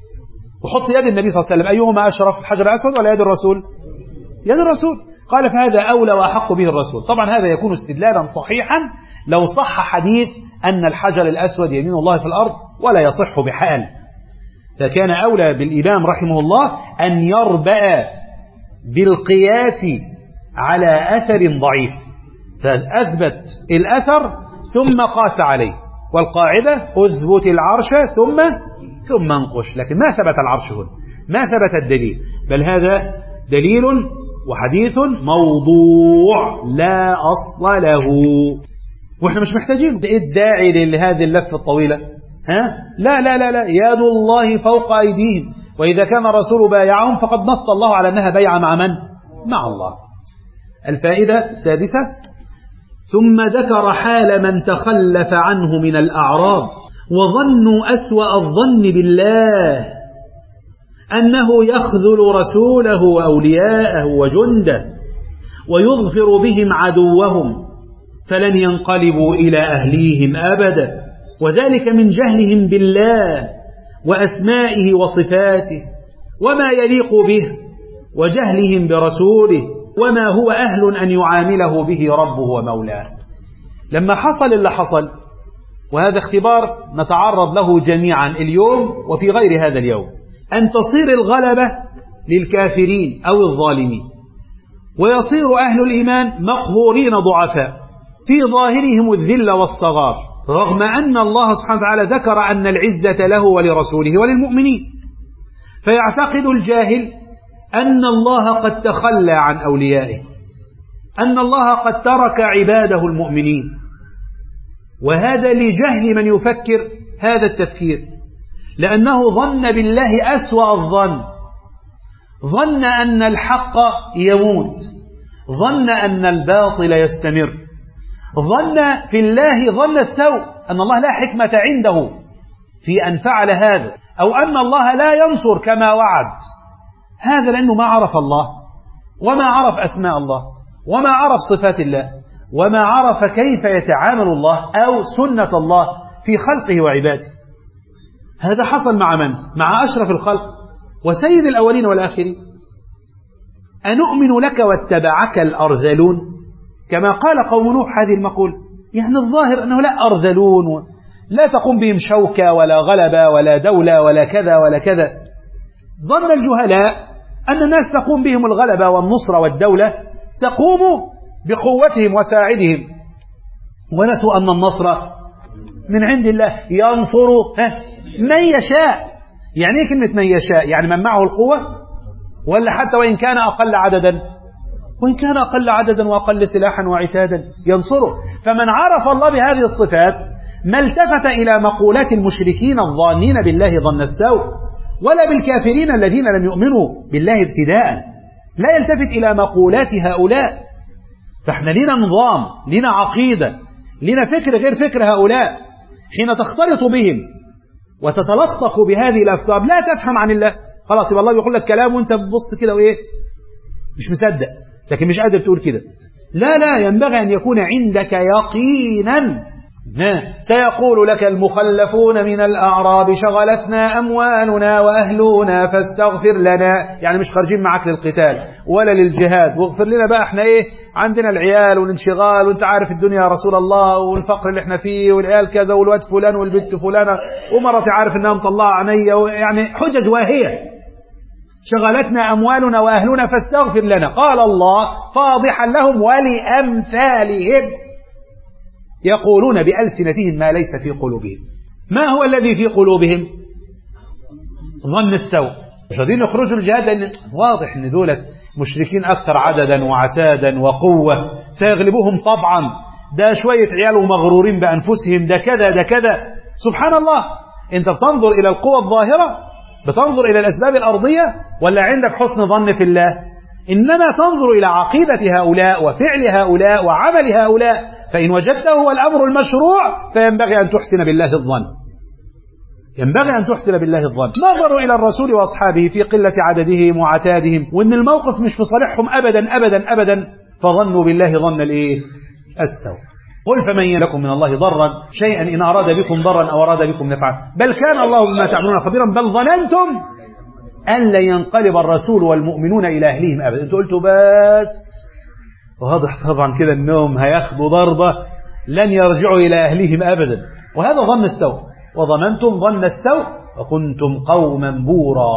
وحط يد النبي صلى الله عليه وسلم. أيهما أشرف، الحجر الأسود ولا يد الرسول؟ يد الرسول. قال فهذا أولى وأحق به الرسول. طبعا هذا يكون استدلالا صحيحا لو صح حديث أن الحجر الأسود يمين الله في الأرض، ولا يصح بحال. فكان أولى بالإمام رحمه الله أن يربأ بالقياس على أثر ضعيف، فأثبت الأثر ثم قاس عليه. والقاعدة أثبت العرش ثم ثم انقش، لكن ما ثبت العرش هنا، ما ثبت الدليل، بل هذا دليل وحديث موضوع لا أصل له، وإحنا مش محتاجين. إيه الداعي لهذه اللفة الطويلة؟ ها؟ لا لا لا لا، يد الله فوق أيديهم، وإذا كان الرسول بايعهم فقد نص الله على أنها بيعة مع من؟ مع الله. الفائدة السادسة، ثم ذكر حال من تخلف عنه من الأعراب وظنوا أسوأ الظن بالله أنه يخذل رسوله وأولياءه وجنده ويظفر بهم عدوهم فلن ينقلبوا إلى أهليهم أبدا، وذلك من جهلهم بالله وأسمائه وصفاته وما يليق به، وجهلهم برسوله وما هو أهل أن يعامله به ربه ومولاه. لما حصل اللي حصل، وهذا اختبار نتعرض له جميعا اليوم وفي غير هذا اليوم، أن تصير الغلبة للكافرين أو الظالمين، ويصير أهل الإيمان مقهورين ضعفاء في ظاهرهم الذل والصغار، رغم أن الله سبحانه وتعالى ذكر أن العزة له ولرسوله وللمؤمنين. فيعتقد الجاهل أن الله قد تخلى عن أوليائه، أن الله قد ترك عباده المؤمنين، وهذا لجهل من يفكر هذا التفكير، لأنه ظن بالله أسوأ الظن، ظن أن الحق يموت، ظن أن الباطل يستمر، ظن في الله ظن السوء، أن الله لا حكمة عنده في أن فعل هذا، أو أن الله لا ينصر كما وعد. هذا لأنه ما عرف الله، وما عرف أسماء الله، وما عرف صفات الله، وما عرف كيف يتعامل الله أو سنة الله في خلقه وعباده. هذا حصل مع من؟ مع أشرف الخلق وسيد الأولين والآخرين. أنؤمن لك واتبعك الأرذلون، كما قال قوم نوح هذه المقولة. يعني الظاهر أنه لا أرذلون، لا تقوم بهم شوكة ولا غلبة ولا دولة ولا كذا ولا كذا. ظن الجهلاء أن الناس تقوم بهم الغلبة والنصر والدولة، تقوم بقوتهم وساعدهم، ونسوا أن النصر من عند الله، ينصر من يشاء. يعني ايه كلمة من يشاء؟ يعني من معه القوة، ولا حتى وإن كان أقل عددا، وإن كان أقل عددا وأقل سلاحا وعتادا ينصره. فمن عرف الله بهذه الصفات ما التفت إلى مقولات المشركين الظانين بالله ظن السوء، ولا بالكافرين الذين لم يؤمنوا بالله ابتداء. لا يلتفت إلى مقولات هؤلاء. فإحنا لنا نظام، لنا عقيدة، لنا فكر غير فكر هؤلاء. حين تختلط بهم وتتلطخ بهذه الأفكار لا تفهم عن الله. خلاص يبقى الله بيقول لك كلام وانت بتبص كده وإيه مش مصدق، لكن مش قادر تقول كده. لا لا، ينبغي أن يكون عندك يقينا. سيقول لك المخلفون من الأعراب شغلتنا أموالنا وأهلنا فاستغفر لنا، يعني مش خارجين معك للقتال ولا للجهاد، واغفر لنا بقى، احنا ايه عندنا العيال والانشغال وانت عارف الدنيا يا رسول الله والفقر اللي احنا فيه والعيال كذا والواد فلان والبنت فلانة ومرتي عارف انها مطلعة عينيا، يعني حجج واهية. شغلتنا أموالنا وأهلنا فاستغفر لنا. قال الله فاضحا لهم ولأمثالهم يقولون بألسنتهم ما ليس في قلوبهم. ما هو الذي في قلوبهم؟ ظن السوء. مش قادرين يخرجوا الجهاد لأن واضح أن دولة مشركين أكثر عددا وعتادا وقوة سيغلبوهم طبعا، ده شوية عيال ومغرورين بأنفسهم، ده كذا ده كذا. سبحان الله، أنت بتنظر إلى القوة الظاهرة، بتنظر إلى الأسباب الأرضية، ولا عندك حسن ظن في الله؟ إنما تنظر إلى عقيدة هؤلاء وفعل هؤلاء وعمل هؤلاء، فإن وجدته هو الأمر المشروع فينبغي أن تحسن بالله الظن. ينبغي أن تحسن بالله الظن. نظروا إلى الرسول وأصحابه في قلة عددهم وعتادهم، وإن الموقف مش في صالحهم أبدا أبدا أبدا، فظنوا بالله ظن الإيه؟ السوء. قل فمن لكم من الله ضرا شيئا إن أراد بكم ضرا أو أراد بكم نفعا بل كان الله بما تعملون خبيرا بل ظننتم أن لن ينقلب الرسول والمؤمنون إلى أهلهم أبدا. أنتوا قلتوا بس، واضح طبعا كده أنهم هياخدوا ضربة لن يرجعوا إلى أهلهم أبدا، وهذا ظن السوء. وظننتم ظن السوء وكنتم قوما بورا.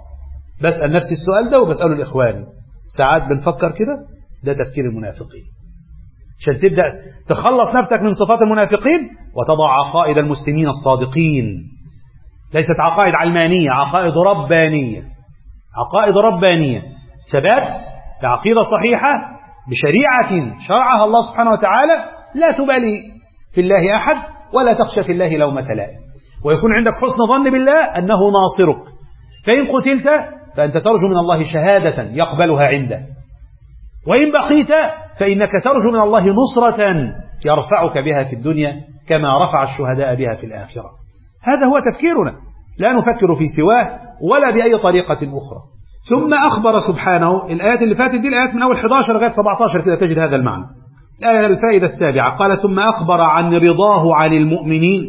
بسأل نفسي السؤال ده وبسأله الإخواني، ساعات بنفكر كده، ده تفكير المنافقين. عشان تبدأ تخلص نفسك من صفات المنافقين وتضع عقائد المسلمين الصادقين، ليست عقائد علمانية، عقائد ربانية. عقائد ربانية، ثبات بعقيدة صحيحة بشريعة شرعها الله سبحانه وتعالى، لا تبالي في الله أحد ولا تخشى في الله لومة لائم، ويكون عندك حسن ظن بالله أنه ناصرك، فإن قتلت فأنت ترجو من الله شهادة يقبلها عنده، وإن بقيت فإنك ترجو من الله نصرة يرفعك بها في الدنيا كما رفع الشهداء بها في الآخرة. هذا هو تفكيرنا، لا نفكر في سواه ولا بأي طريقة أخرى. ثم أخبر سبحانه، الآيات اللي فاتت دي الآيات من أول أحد عشر لغاية سبعة عشر كده تجد هذا المعنى. الآية الفائدة السابعة قال ثم أخبر عن رضاه عن المؤمنين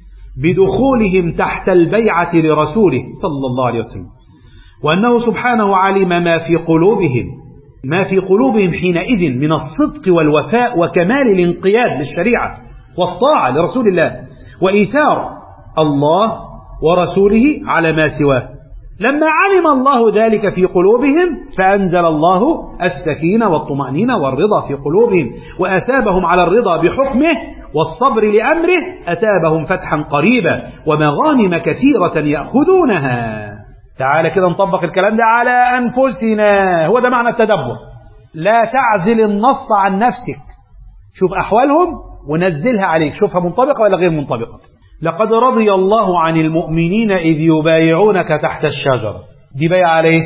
بدخولهم تحت البيعة لرسوله صلى الله عليه وسلم، وأنه سبحانه علم ما في قلوبهم ما في قلوبهم حينئذ من الصدق والوفاء وكمال الانقياد للشريعة والطاعة لرسول الله وإيثار الله ورسوله على ما سواه. لما علم الله ذلك في قلوبهم فأنزل الله السكينة والطمأنينة والرضا في قلوبهم وأثابهم على الرضا بحكمه والصبر لأمره، أثابهم فتحا قريبا ومغانم كثيرة يأخذونها. تعالى كده نطبق الكلام ده على أنفسنا، هو ده معنى التدبر. لا تعزل النص عن نفسك، شوف أحوالهم ونزلها عليك، شوفها منطبقة ولا غير منطبقة. لقد رضي الله عن المؤمنين إذ يبايعونك تحت الشجرة، دي بايع عليه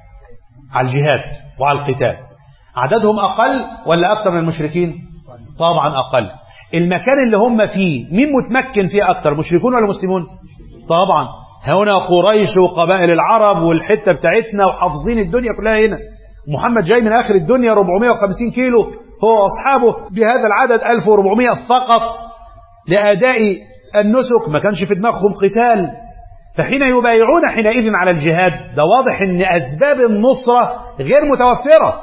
على الجهاد وعلى القتال. عددهم أقل ولا أكثر من المشركين؟ طبعا أقل. المكان اللي هم فيه مين متمكن فيه أكثر، مشركون ولا مسلمون؟ طبعا هنا قريش وقبائل العرب والحتة بتاعتنا وحافظين الدنيا كلها هنا. محمد جاي من آخر الدنيا أربعمائة وخمسين كيلو هو وأصحابه بهذا العدد ألف وأربعمائة فقط لأداء النسك، ما كانش في دماغهم قتال. فحين يبايعون حينئذ على الجهاد ده واضح ان أسباب النصرة غير متوفرة.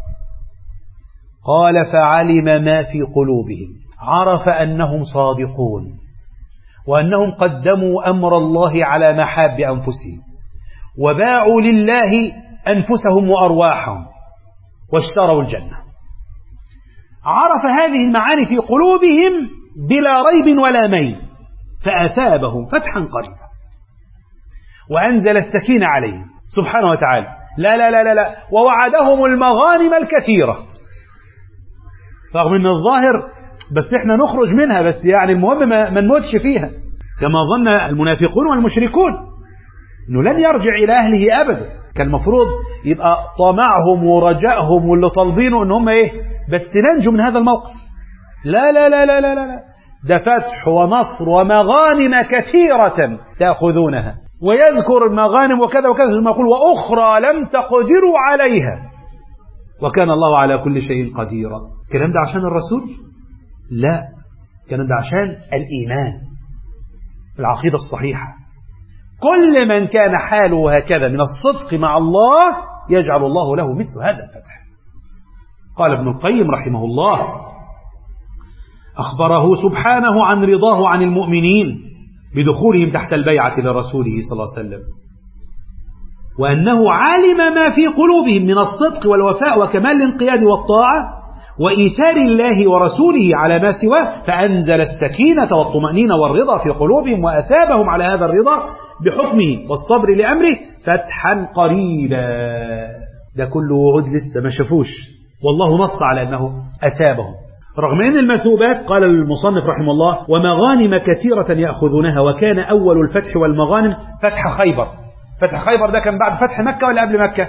قال فعلم ما في قلوبهم، عرف أنهم صادقون وأنهم قدموا أمر الله على محاب أنفسهم وباعوا لله أنفسهم وأرواحهم واشتروا الجنة. عرف هذه المعاني في قلوبهم بلا ريب ولا ميل، فأثابهم فتحا قريبا وأنزل السكينة عليهم سبحانه وتعالى. لا لا لا لا, لا. ووعدهم المغانم الكثيرة، رغم أن الظاهر بس احنا نخرج منها، بس يعني المهم ما نموتش فيها كما ظن المنافقون والمشركون. أنه لن يرجع إلى أهله أبدا. كان المفروض يبقى طمعهم ورجائهم واللي طالبينه أن هم إيه بس ننجو من هذا الموقف. لا لا لا لا لا لا ده فتح ونصر ومغانم كثيرة تأخذونها، ويذكر المغانم وكذا وكذا ثم يقول وأخرى لم تقدروا عليها وكان الله على كل شيء قديرا. الكلام ده عشان الرسول؟ لا، الكلام ده عشان الإيمان، العقيدة الصحيحة. كل من كان حاله هكذا من الصدق مع الله يجعل الله له مثل هذا الفتح. قال ابن القيم رحمه الله أخبره سبحانه عن رضاه عن المؤمنين بدخولهم تحت البيعة لرسوله صلى الله عليه وسلم، وأنه علم ما في قلوبهم من الصدق والوفاء وكمال الانقياد والطاعة وإيثار الله ورسوله على ما سواه، فأنزل السكينة والطمأنينة والرضا في قلوبهم وأثابهم على هذا الرضا بحكمه والصبر لأمره فتحا قريبا. ده كله وعود لسه ما شافوش، والله نص على أنه أثابهم رغم أن المثوبات. قال المصنف رحمه الله ومغانم كثيرة يأخذونها، وكان أول الفتح والمغانم فتح خيبر. فتح خيبر ده كان بعد فتح مكة ولا قبل مكة؟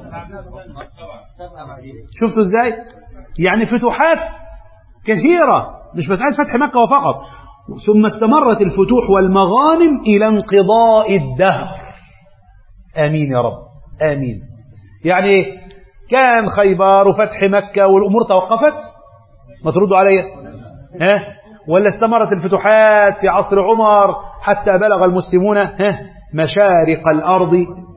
شفتوا ازاي؟ يعني فتوحات كثيرة، مش مسألة فتح مكة وفقط. ثم استمرت الفتوح والمغانم إلى انقضاء الدهر. آمين يا رب آمين. يعني كان خيبر وفتح مكة والأمور توقفت؟ ما تردوا علي ها؟ ولا استمرت الفتوحات في عصر عمر حتى بلغ المسلمون ها مشارق الأرض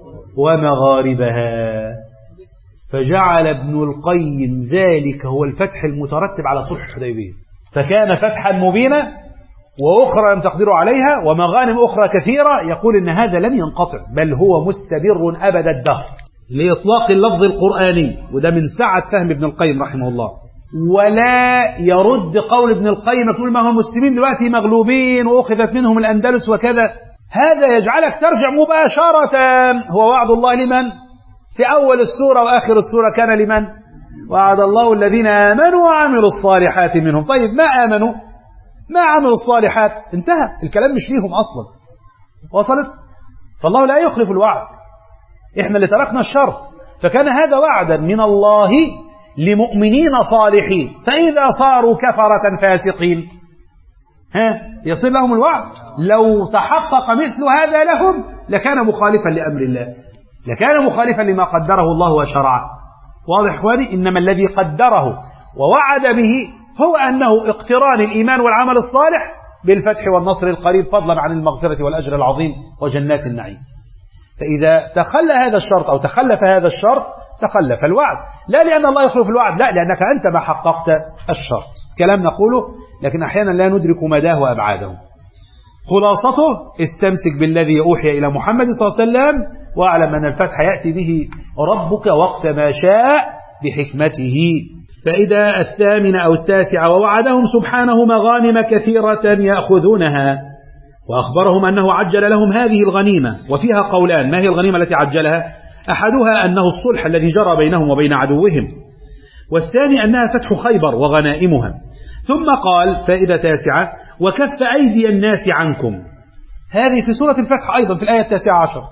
ومغاربها؟ فجعل ابن القيم ذلك هو الفتح المترتب على صلح الحديبية، فكان فتحا مبينا وأخرى لم تقدروا عليها ومغانم أخرى كثيرة. يقول إن هذا لن ينقطع بل هو مستمر أبد الدهر لإطلاق اللفظ القرآني. وده من سعة فهم ابن القيم رحمه الله. ولا يرد قول ابن القيم يقول ما هو المسلمين دلوقتي مغلوبين وأخذت منهم الأندلس وكذا. هذا يجعلك ترجع مباشرة. هو وعد الله لمن؟ في أول السورة وآخر السورة كان لمن؟ وعد الله الذين آمنوا وعملوا الصالحات منهم. طيب ما آمنوا ما عملوا الصالحات انتهى الكلام، مش ليهم أصلا. وصلت؟ فالله لا يخلف الوعد، إحنا اللي تركنا الشرط. فكان هذا وعدا من الله لمؤمنين صالحين، فإذا صاروا كفرة فاسقين ها يصير لهم الوعد. لو تحقق مثل هذا لهم لكان مخالفا لأمر الله، لكان مخالفا لما قدره الله وشرعه. واضح إخواني؟ إنما الذي قدره ووعد به هو أنه اقتران الإيمان والعمل الصالح بالفتح والنصر القريب فضلا عن المغفرة والأجر العظيم وجنات النعيم. فإذا تخلى هذا الشرط أو تخلف هذا الشرط تخلف الوعد، لا لأن الله يخلف الوعد، لا لأنك أنت ما حققت الشرط. كلام نقوله لكن أحيانا لا ندرك مداه وأبعاده. خلاصته استمسك بالذي أوحي إلى محمد صلى الله عليه وسلم واعلم أن الفتح يأتي به ربك وقت ما شاء بحكمته. فإذا الثامنة أو التاسعة ووعدهم سبحانه مغانم كثيرة يأخذونها، وأخبرهم أنه عجل لهم هذه الغنيمة. وفيها قولان، ما هي الغنيمة التي عجلها؟ أحدها أنه الصلح الذي جرى بينهم وبين عدوهم، والثاني أنها فتح خيبر وغنائمها. ثم قال فائدة تاسعة وكف أيدي الناس عنكم. هذه في سورة الفتح أيضا في الآية التاسعة عشر.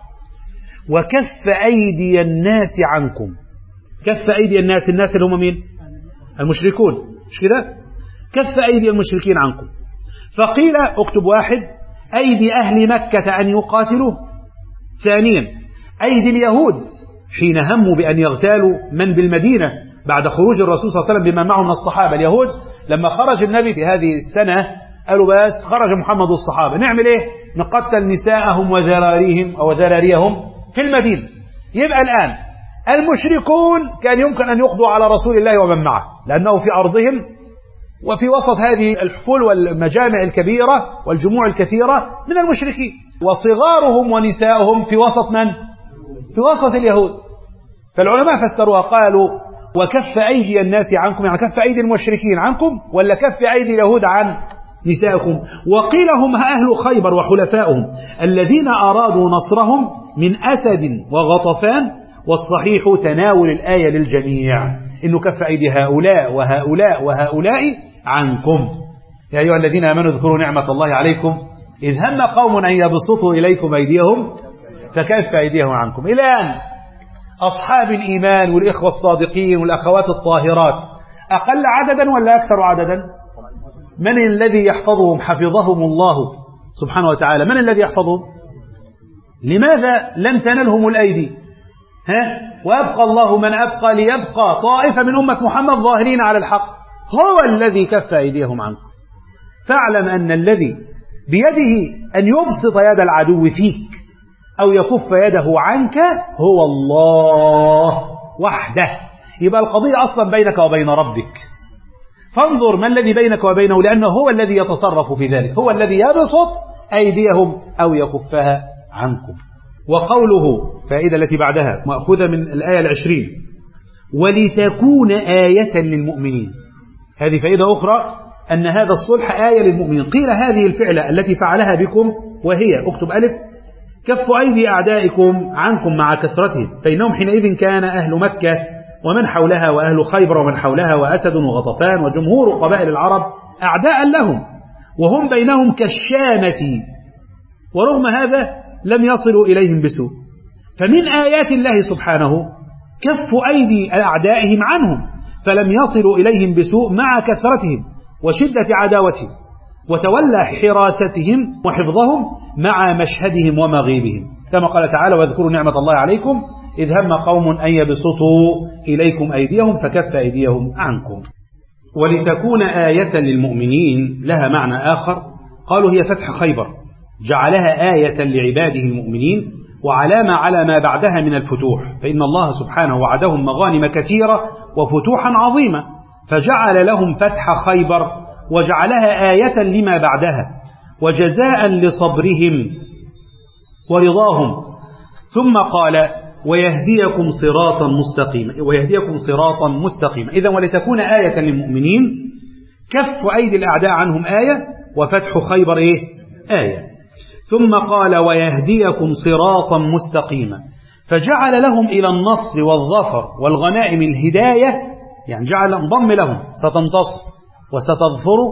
وكف أيدي الناس عنكم. كف أيدي الناس، الناس اللي هم مين؟ المشركون، مش كده؟ كف أيدي المشركين عنكم. فقيل اكتب واحد أيدي أهل مكة أن يقاتلوا. ثانيا أيدي اليهود حين هموا بأن يغتالوا من بالمدينة بعد خروج الرسول صلى الله عليه وسلم بما معه من الصحابة. اليهود لما خرج النبي في هذه السنة قالوا بس خرج محمد والصحابة نعمل ايه؟ نقتل نساءهم وذراريهم أو ذراريهم في المدينة. يبقى الآن المشركون كان يمكن أن يقضوا على رسول الله ومن معه لأنه في أرضهم وفي وسط هذه الحفل والمجامع الكبيرة والجموع الكثيرة من المشركين، وصغارهم ونساءهم في وسط من؟ في وسط اليهود. فالعلماء فسروها قالوا وكف أيدي الناس عنكم، يعني كف أيدي المشركين عنكم ولا كف أيدي اليهود عن نسائكم. وقيل هم أهل خيبر وحلفائهم الذين أرادوا نصرهم من أسد وغطفان، والصحيح تناول الآية للجميع إنه كف أيدي هؤلاء وهؤلاء وهؤلاء عنكم. يا أيها الذين آمنوا اذكروا نعمة الله عليكم إذ هم قوم أن يبسطوا إليكم أيديهم فكف أيديهم عنكم. الآن أصحاب الإيمان والإخوة الصادقين والأخوات الطاهرات أقل عددا ولا أكثر عددا؟ من الذي يحفظهم؟ حفظهم الله سبحانه وتعالى. من الذي يحفظهم؟ لماذا لم تنلهم الأيدي؟ ها؟ وأبقى الله من أبقى ليبقى طائفة من أمة محمد ظاهرين على الحق، هو الذي كف أيديهم عنكم. فاعلم أن الذي بيده أن يبسط يد العدو فيك أو يكف يده عنك هو الله وحده. يبقى القضية أصلا بينك وبين ربك، فانظر ما الذي بينك وبينه، لأنه هو الذي يتصرف في ذلك، هو الذي يبسط أيديهم أو يكفها عنكم. وقوله فائدة التي بعدها مأخوذة من الآية العشرين ولتكون آية للمؤمنين. هذه فائدة أخرى أن هذا الصلح آية للمؤمنين. قيل هذه الفعلة التي فعلها بكم وهي اكتب ألف كف أيدي أعدائكم عنكم مع كثرتهم، فإنهم حينئذ كان أهل مكة ومن حولها وأهل خيبر ومن حولها وأسد وغطفان وجمهور قبائل العرب أعداء لهم وهم بينهم كالشامة، ورغم هذا لم يصلوا إليهم بسوء. فمن آيات الله سبحانه كف أيدي أعدائهم عنهم، فلم يصلوا إليهم بسوء مع كثرتهم وشدة عداوتهم، وتولى حراستهم وحفظهم مع مشهدهم ومغيبهم، كما قال تعالى واذكروا نعمة الله عليكم إذ هم قوم أن يبسطوا إليكم أيديهم فكف أيديهم عنكم. ولتكون آية للمؤمنين لها معنى آخر، قالوا هي فتح خيبر، جعلها آية لعباده المؤمنين وعلامة على ما بعدها من الفتوح، فإن الله سبحانه وعدهم مغانم كثيرة وفتوحا عظيمة، فجعل لهم فتح خيبر وجعلها آية لما بعدها وجزاء لصبرهم ورضاهم. ثم قال ويهديكم صراطا مستقيما ويهديكم صراطا مستقيما. إذن ولتكون آية للمؤمنين كف أيدي الأعداء عنهم آية، وفتح خيبر إيه؟ آية. ثم قال ويهديكم صراطا مستقيما، فجعل لهم إلى النصر والظفر والغنائم الهداية، يعني جعل انضم لهم ستنتصر وستظفروا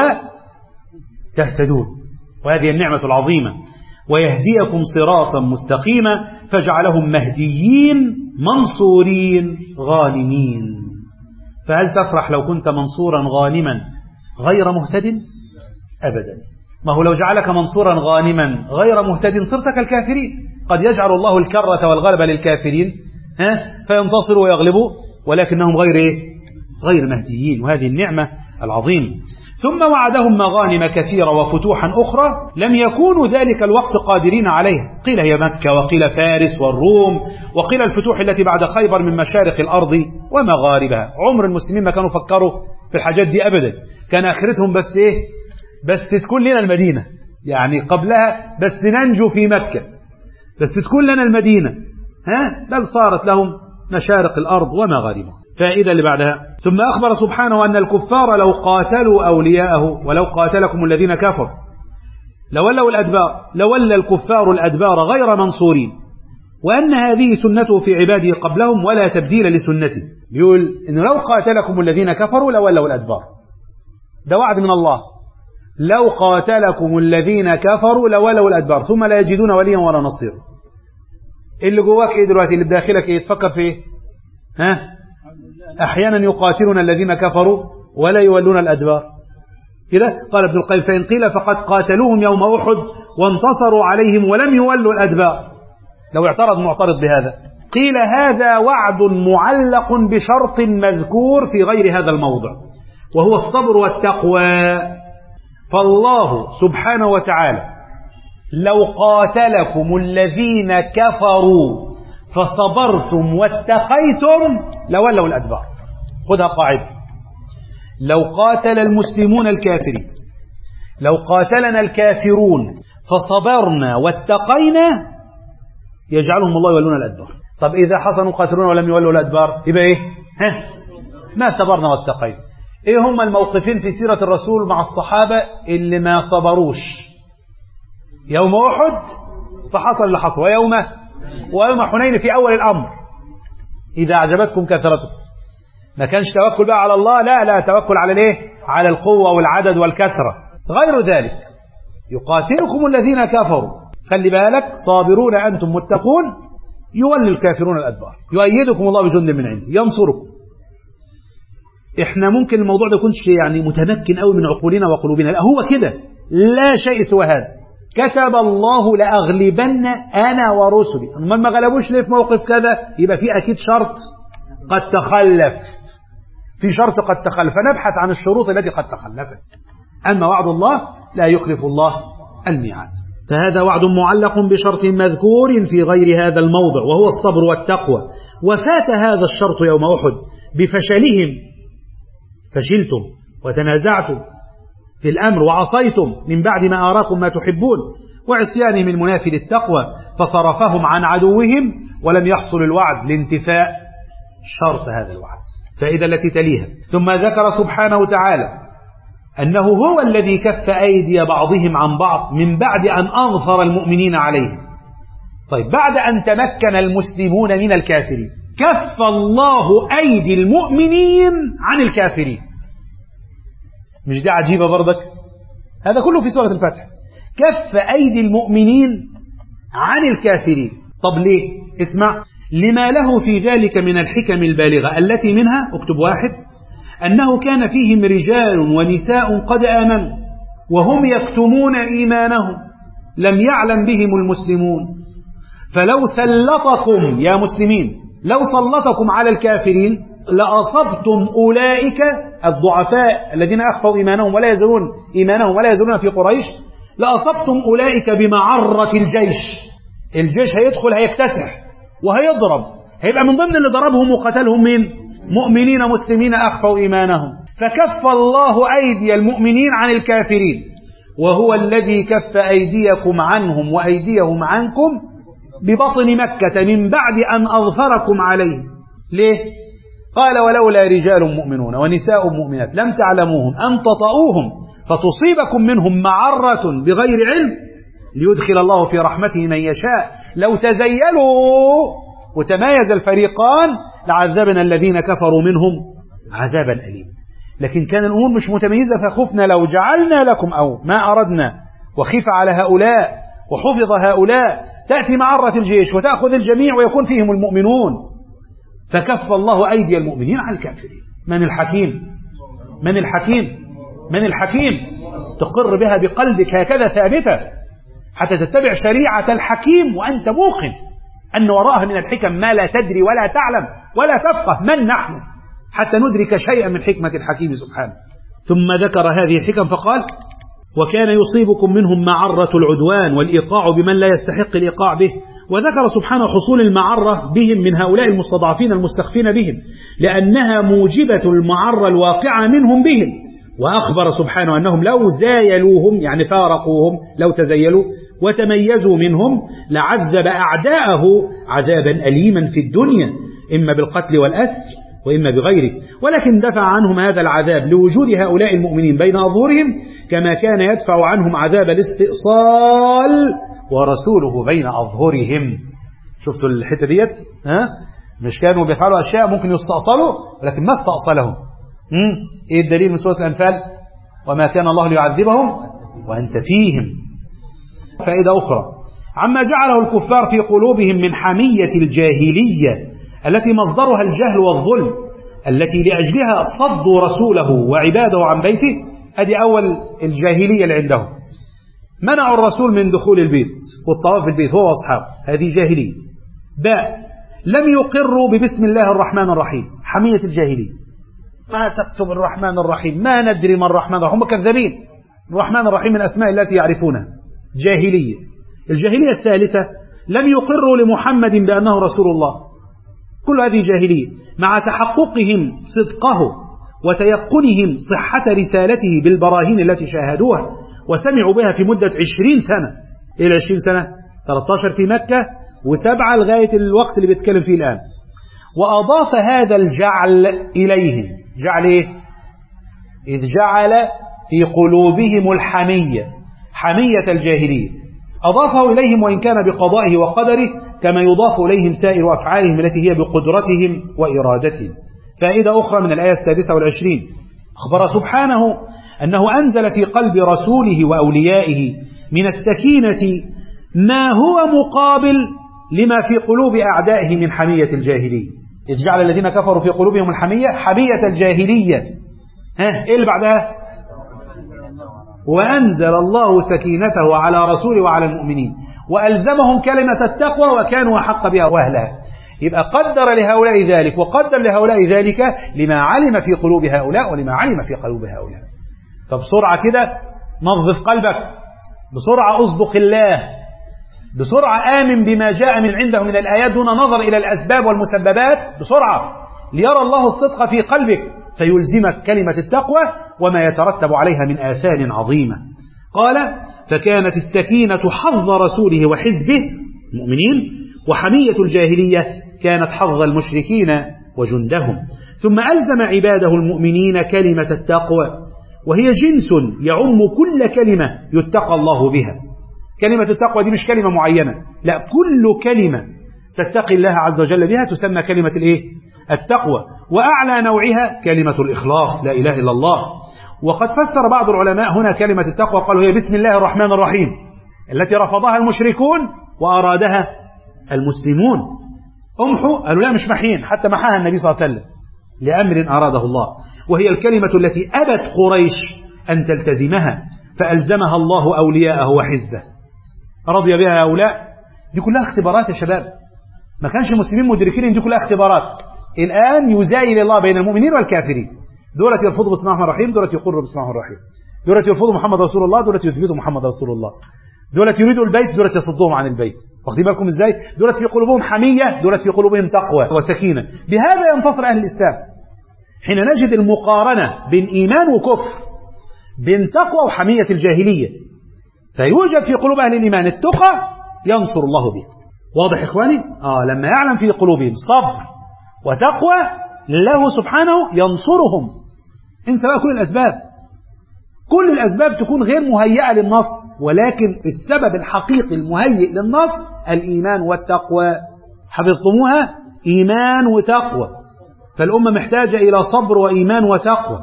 وتهتدون، وهذه النعمة العظيمة. ويهديكم صراطا مستقيما فجعلهم مهديين منصورين غانمين. فهل تفرح لو كنت منصورا غانما غير مهتد؟ أبدا. ما هو لو جعلك منصورا غانما غير مهتد صرت كالكافرين. قد يجعل الله الكرة والغلبة للكافرين ها فينتصروا ويغلبوا، ولكنهم غير إيه؟ غير مهديين، وهذه النعمة العظيمة. ثم وعدهم مغانم كثيرة وفتوحا أخرى لم يكونوا ذلك الوقت قادرين عليها، قيل هي مكة وقيل فارس والروم وقيل الفتوح التي بعد خيبر من مشارق الأرض ومغاربها. عمر المسلمين ما كانوا فكروا في الحاجات دي أبدا، كان آخرتهم بس إيه؟ بس تكون لنا المدينة، يعني قبلها بس ننجو في مكة، بس تكون لنا المدينة، ها بل صارت لهم مشارق الأرض ومغاربها. فائدة اللي بعدها ثم أخبر سبحانه أن الكفار لو قاتلوا أولياءه ولو قاتلكم الذين كفروا لولوا الأدبار، لولى الكفار الأدبار غير منصورين، وأن هذه سنته في عباده قبلهم ولا تبديل لسنته. يقول إن لو قاتلكم الذين كفروا لولوا الأدبار، ده وعد من الله، لو قاتلكم الذين كفروا لولوا الأدبار ثم لا يجدون وليا ولا نصير. اللي جواك ايه دلوقتي؟ اللي بداخلك ايه؟ تفكر في ايه؟ ها احيانا يقاتلون الذين كفروا ولا يولون الأدبار كده. قال ابن القيم فإن قيل فقد قاتلوهم يوم أحد وانتصروا عليهم ولم يولوا الأدبار. لو اعترض معترض بهذا قيل هذا وعد معلق بشرط مذكور في غير هذا الموضع، وهو الصبر والتقوى. فالله سبحانه وتعالى لو قاتلكم الذين كفروا فصبرتم واتقيتم لولوا الأدبار. خذها قاعدة، لو قاتل المسلمون الكافرين، لو قاتلنا الكافرون فصبرنا واتقينا يجعلهم الله يولون الأدبار. طب إذا حصنوا قاتلون ولم يولوا الأدبار يبقى إيه؟ ها ما صبرنا واتقينا. إيه هم الموقفين في سيرة الرسول مع الصحابة اللي ما صبروش؟ يوم أحد فحصل اللي حصل، ويوم ويوم حنين في أول الأمر إذا أعجبتكم كثرتكم. ما كانش توكل بقى على الله، لا لا توكل على الايه؟ على القوة والعدد والكثرة. غير ذلك يقاتلكم الذين كفروا خلي بالك، صابرون أنتم متقون يولي الكافرون الأدبار، يؤيدكم الله بجند من عنده ينصركم. احنا ممكن الموضوع ده يكونش يعني متمكن قوي من عقولنا وقلوبنا، لا هو كده، لا شيء سوى هذا. كتب الله لأغلبن أنا ورسلي. أما ما غلبوش ليه في موقف كذا؟ يبقى في أكيد شرط قد تخلف، في شرط قد تخلف، فنبحث عن الشروط التي قد تخلفت. أما وعد الله لا يخلف الله الميعاد. فهذا وعد معلق بشرط مذكور في غير هذا الموضع وهو الصبر والتقوى. وفات هذا الشرط يوم أحد بفشلهم، فشلتم وتنازعتم في الأمر وعصيتم من بعد ما أراكم ما تحبون، وعصيانهم المنافي للتقوى فصرفهم عن عدوهم، ولم يحصل الوعد لانتفاء شرط هذا الوعد. فإذا التي تليها، ثم ذكر سبحانه وتعالى أنه هو الذي كف أيدي بعضهم عن بعض من بعد أن أظفر المؤمنين عليهم. طيب بعد أن تمكن المسلمون من الكافرين كف الله أيدي المؤمنين عن الكافرين. مش دي عجيبة برضك؟ هذا كله في سورة الفتح، كف أيدي المؤمنين عن الكافرين. طب ليه؟ اسمع، لما له في ذلك من الحكم البالغة التي منها، اكتب واحد، أنه كان فيهم رجال ونساء قد آمنوا وهم يكتمون إيمانهم لم يعلم بهم المسلمون، فلو سلطكم يا مسلمين، لو سلطكم على الكافرين لأصبتم أولئك الضعفاء الذين أخفوا إيمانهم ولا يزالون إيمانهم ولا يزالون في قريش، لأصبتم أولئك بمعرة الجيش. الجيش هيدخل هيكتسح وهيضرب، هيبقى من ضمن اللي ضربهم وقتلهم من مؤمنين مسلمين أخفوا إيمانهم، فكف الله أيدي المؤمنين عن الكافرين، وهو الذي كف أيديكم عنهم وأيديهم عنكم ببطن مكة من بعد أن أظفركم عليه. ليه؟ قال ولولا رجال مؤمنون ونساء مؤمنات لم تعلموهم أن تطؤوهم فتصيبكم منهم معرة بغير علم ليدخل الله في رحمته من يشاء، لو تزيلوا وتمايز الفريقان لعذبنا الذين كفروا منهم عذابا أليما. لكن كان الأمور مش متميزة، فخفنا لو جعلنا لكم أو ما أردنا وخف على هؤلاء وحفظ هؤلاء تأتي معرة الجيش وتأخذ الجميع ويكون فيهم المؤمنون، فكف الله أيدي المؤمنين عن الكافرين. من الحكيم؟ من الحكيم؟ من الحكيم؟ تقر بها بقلبك هكذا ثابتة حتى تتبع شريعة الحكيم وأنت موقن أن وراءها من الحكم ما لا تدري ولا تعلم ولا تفقه. من نحن حتى ندرك شيئا من حكمة الحكيم سبحانه؟ ثم ذكر هذه الحكم فقال وكان يصيبكم منهم معرة العدوان والإيقاع بمن لا يستحق الإيقاع به. وذكر سبحانه حصول المعرة بهم من هؤلاء المستضعفين المستخفين بهم لأنها موجبة المعرة الواقعة منهم بهم. وأخبر سبحانه أنهم لو زايلوهم يعني فارقوهم، لو تزيلوا وتميزوا منهم لعذب أعداءه عذابا أليما في الدنيا إما بالقتل والأسر وإما بغيره، ولكن دفع عنهم هذا العذاب لوجود هؤلاء المؤمنين بين أظهرهم كما كان يدفع عنهم عذاب الاستئصال ورسوله بين أظهرهم. شفتوا الحتة ديت؟ ها؟ مش كانوا بيفعلوا أشياء ممكن يستأصلوا ولكن ما استأصلهم. إيه الدليل من سورة الأنفال؟ وما كان الله ليعذبهم وأنت فيهم. فائدة أخرى عما جعله الكفار في قلوبهم من حمية الجاهلية التي مصدرها الجهل والظلم التي لأجلها صدوا رسوله وعباده عن بيته. هذه أول الجاهلية اللي عندهم، منعوا الرسول من دخول البيت والطواف بالبيت هو وأصحابه، هذه جاهلية. باء لم يقروا ببسم الله الرحمن الرحيم، حمية الجاهلية، ما تكتب الرحمن الرحيم، ما ندري ما الرحمن الرحيم، هم كذابين. الرحمن الرحيم من أسماء التي يعرفونها، جاهلية. الجاهلية الثالثة لم يقروا لمحمد بأنه رسول الله، كل هذه جاهلية، مع تحققهم صدقه وتيقنهم صحة رسالته بالبراهين التي شاهدوها وسمعوا بها في مدة عشرين سنة. إيه العشرين سنة؟ ثلاثة عشر في مكة وسبعة لغاية الوقت اللي بيتكلم فيه الآن. وأضاف هذا الجعل إليهم، جعل إيه؟ إذ جعل في قلوبهم الحمية، حمية الجاهلية، أضافه إليهم وإن كان بقضائه وقدره كما يضاف إليهم سائر أفعالهم التي هي بقدرتهم وإرادتهم. فائدة أخرى من الآية السادسة والعشرين، أخبر سبحانه أنه أنزل في قلب رسوله وأوليائه من السكينة ما هو مقابل لما في قلوب أعدائه من حمية الجاهلية. إذ جعل الذين كفروا في قلوبهم الحمية حمية الجاهلية. ها إيه اللي بعدها؟ وأنزل الله سكينته على رسوله وعلى المؤمنين وألزمهم كلمة التقوى وكانوا أحق بها وأهلها. يبقى قدر لهؤلاء ذلك وقدر لهؤلاء ذلك لما علم في قلوب هؤلاء ولما علم في قلوب هؤلاء. فبسرعة كده نظف قلبك، بسرعة أصدق الله، بسرعة آمن بما جاء من عنده من الآيات دون نظر إلى الأسباب والمسببات، بسرعة ليرى الله الصدق في قلبك فيلزمك كلمة التقوى وما يترتب عليها من آثار عظيمة. قال فكانت السكينة حظ رسوله وحزبه المؤمنين، وحمية الجاهلية كانت حظ المشركين وجندهم. ثم ألزم عباده المؤمنين كلمة التقوى، وهي جنس يعم كل كلمة يتقى الله بها. كلمة التقوى دي مش كلمة معينة، لا، كل كلمة تتقي الله عز وجل بها تسمى كلمة الايه؟ التقوى. وأعلى نوعها كلمة الإخلاص، لا إله إلا الله. وقد فسر بعض العلماء هنا كلمة التقوى قالوا هي بسم الله الرحمن الرحيم التي رفضها المشركون وأرادها المسلمون. امحوا، قالوا لا مش محين، حتى محاها النبي صلى الله عليه وسلم لأمر أراده الله. وهي الكلمة التي أبت قريش أن تلتزمها فألزمها الله أولياءه وحزبه، رضي بها هؤلاء. دي كلها اختبارات يا شباب، ما كانش المسلمين مدركين ان دي كلها اختبارات. الآن يزايل الله بين المؤمنين والكافرين، دولة يرفضوا بسم الله الرحمن الرحيم، دولة يقروا بسم الله الرحمن الرحيم، دولة يرفضوا محمد رسول الله، دولة يثبتوا محمد رسول الله، دولة يريدوا البيت، دولة يصدوهم عن البيت. واخدين بالكم ازاي؟ دولة في قلوبهم حمية، دولة في قلوبهم تقوى وسكينة. بهذا ينتصر أهل الإسلام. حين نجد المقارنة بين إيمان وكفر، بين تقوى وحمية الجاهلية، فيوجد في قلوب أهل الإيمان التقى ينصر الله به. واضح إخواني؟ آه لما يعلم في قلوبهم صبر وتقوى الله سبحانه ينصرهم. انسى بقى كل الأسباب، كل الأسباب تكون غير مهيئة للنصر، ولكن السبب الحقيقي المهيئ للنصر الإيمان والتقوى. حفظتموها؟ إيمان وتقوى. فالأمة محتاجة إلى صبر وإيمان وتقوى،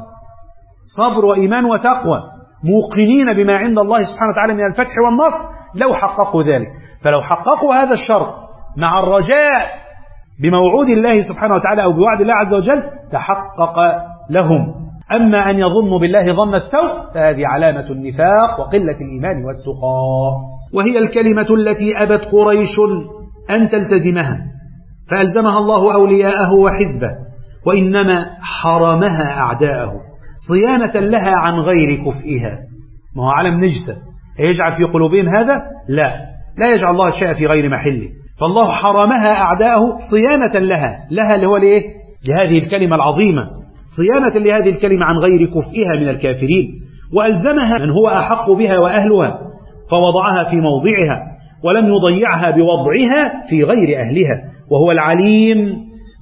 صبر وإيمان وتقوى، موقنين بما عند الله سبحانه وتعالى من الفتح والنصر لو حققوا ذلك. فلو حققوا هذا الشرط مع الرجاء بموعود الله سبحانه وتعالى أو بوعد الله عز وجل تحقق لهم. أما أن يظنوا بالله ظن السوء فهذه علامة النفاق وقلة الإيمان والتقى. وهي الكلمة التي أبت قريش أن تلتزمها فألزمها الله أولياءه وحزبه، وإنما حرمها أعداءه صيانة لها عن غير كفئها. ما هو علم نجسة يجعل في قلوبهم هذا؟ لا، لا يجعل الله الشيء في غير محله. فالله حرمها أعداءه صيانة لها، لها اللي هو لإيه؟ لهذه الكلمة العظيمة، صيانة لهذه الكلمة عن غير كفئها من الكافرين. وألزمها من هو أحق بها وأهلها فوضعها في موضعها ولم يضيعها بوضعها في غير أهلها، وهو العليم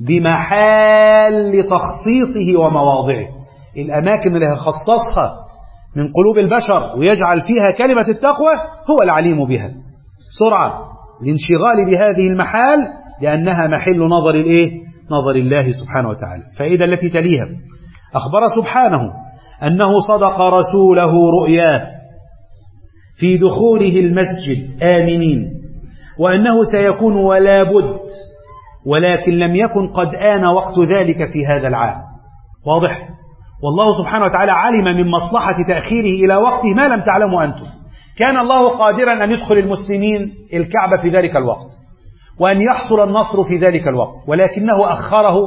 بمحال تخصيصه ومواضعه. الأماكن اللي خصصها من قلوب البشر ويجعل فيها كلمة التقوى هو العليم بها. سرعة الانشغال بهذه المحال لأنها محل نظر الإيه؟ نظر الله سبحانه وتعالى. فإذا التي تليها أخبر سبحانه أنه صدق رسوله رؤياه في دخوله المسجد آمنين، وأنه سيكون ولا بد، ولكن لم يكن قد آن وقت ذلك في هذا العام. واضح؟ والله سبحانه وتعالى علم من مصلحة تأخيره إلى وقته ما لم تعلموا أنتم. كان الله قادرا أن يدخل المسلمين الكعبة في ذلك الوقت وأن يحصل النصر في ذلك الوقت، ولكنه أخره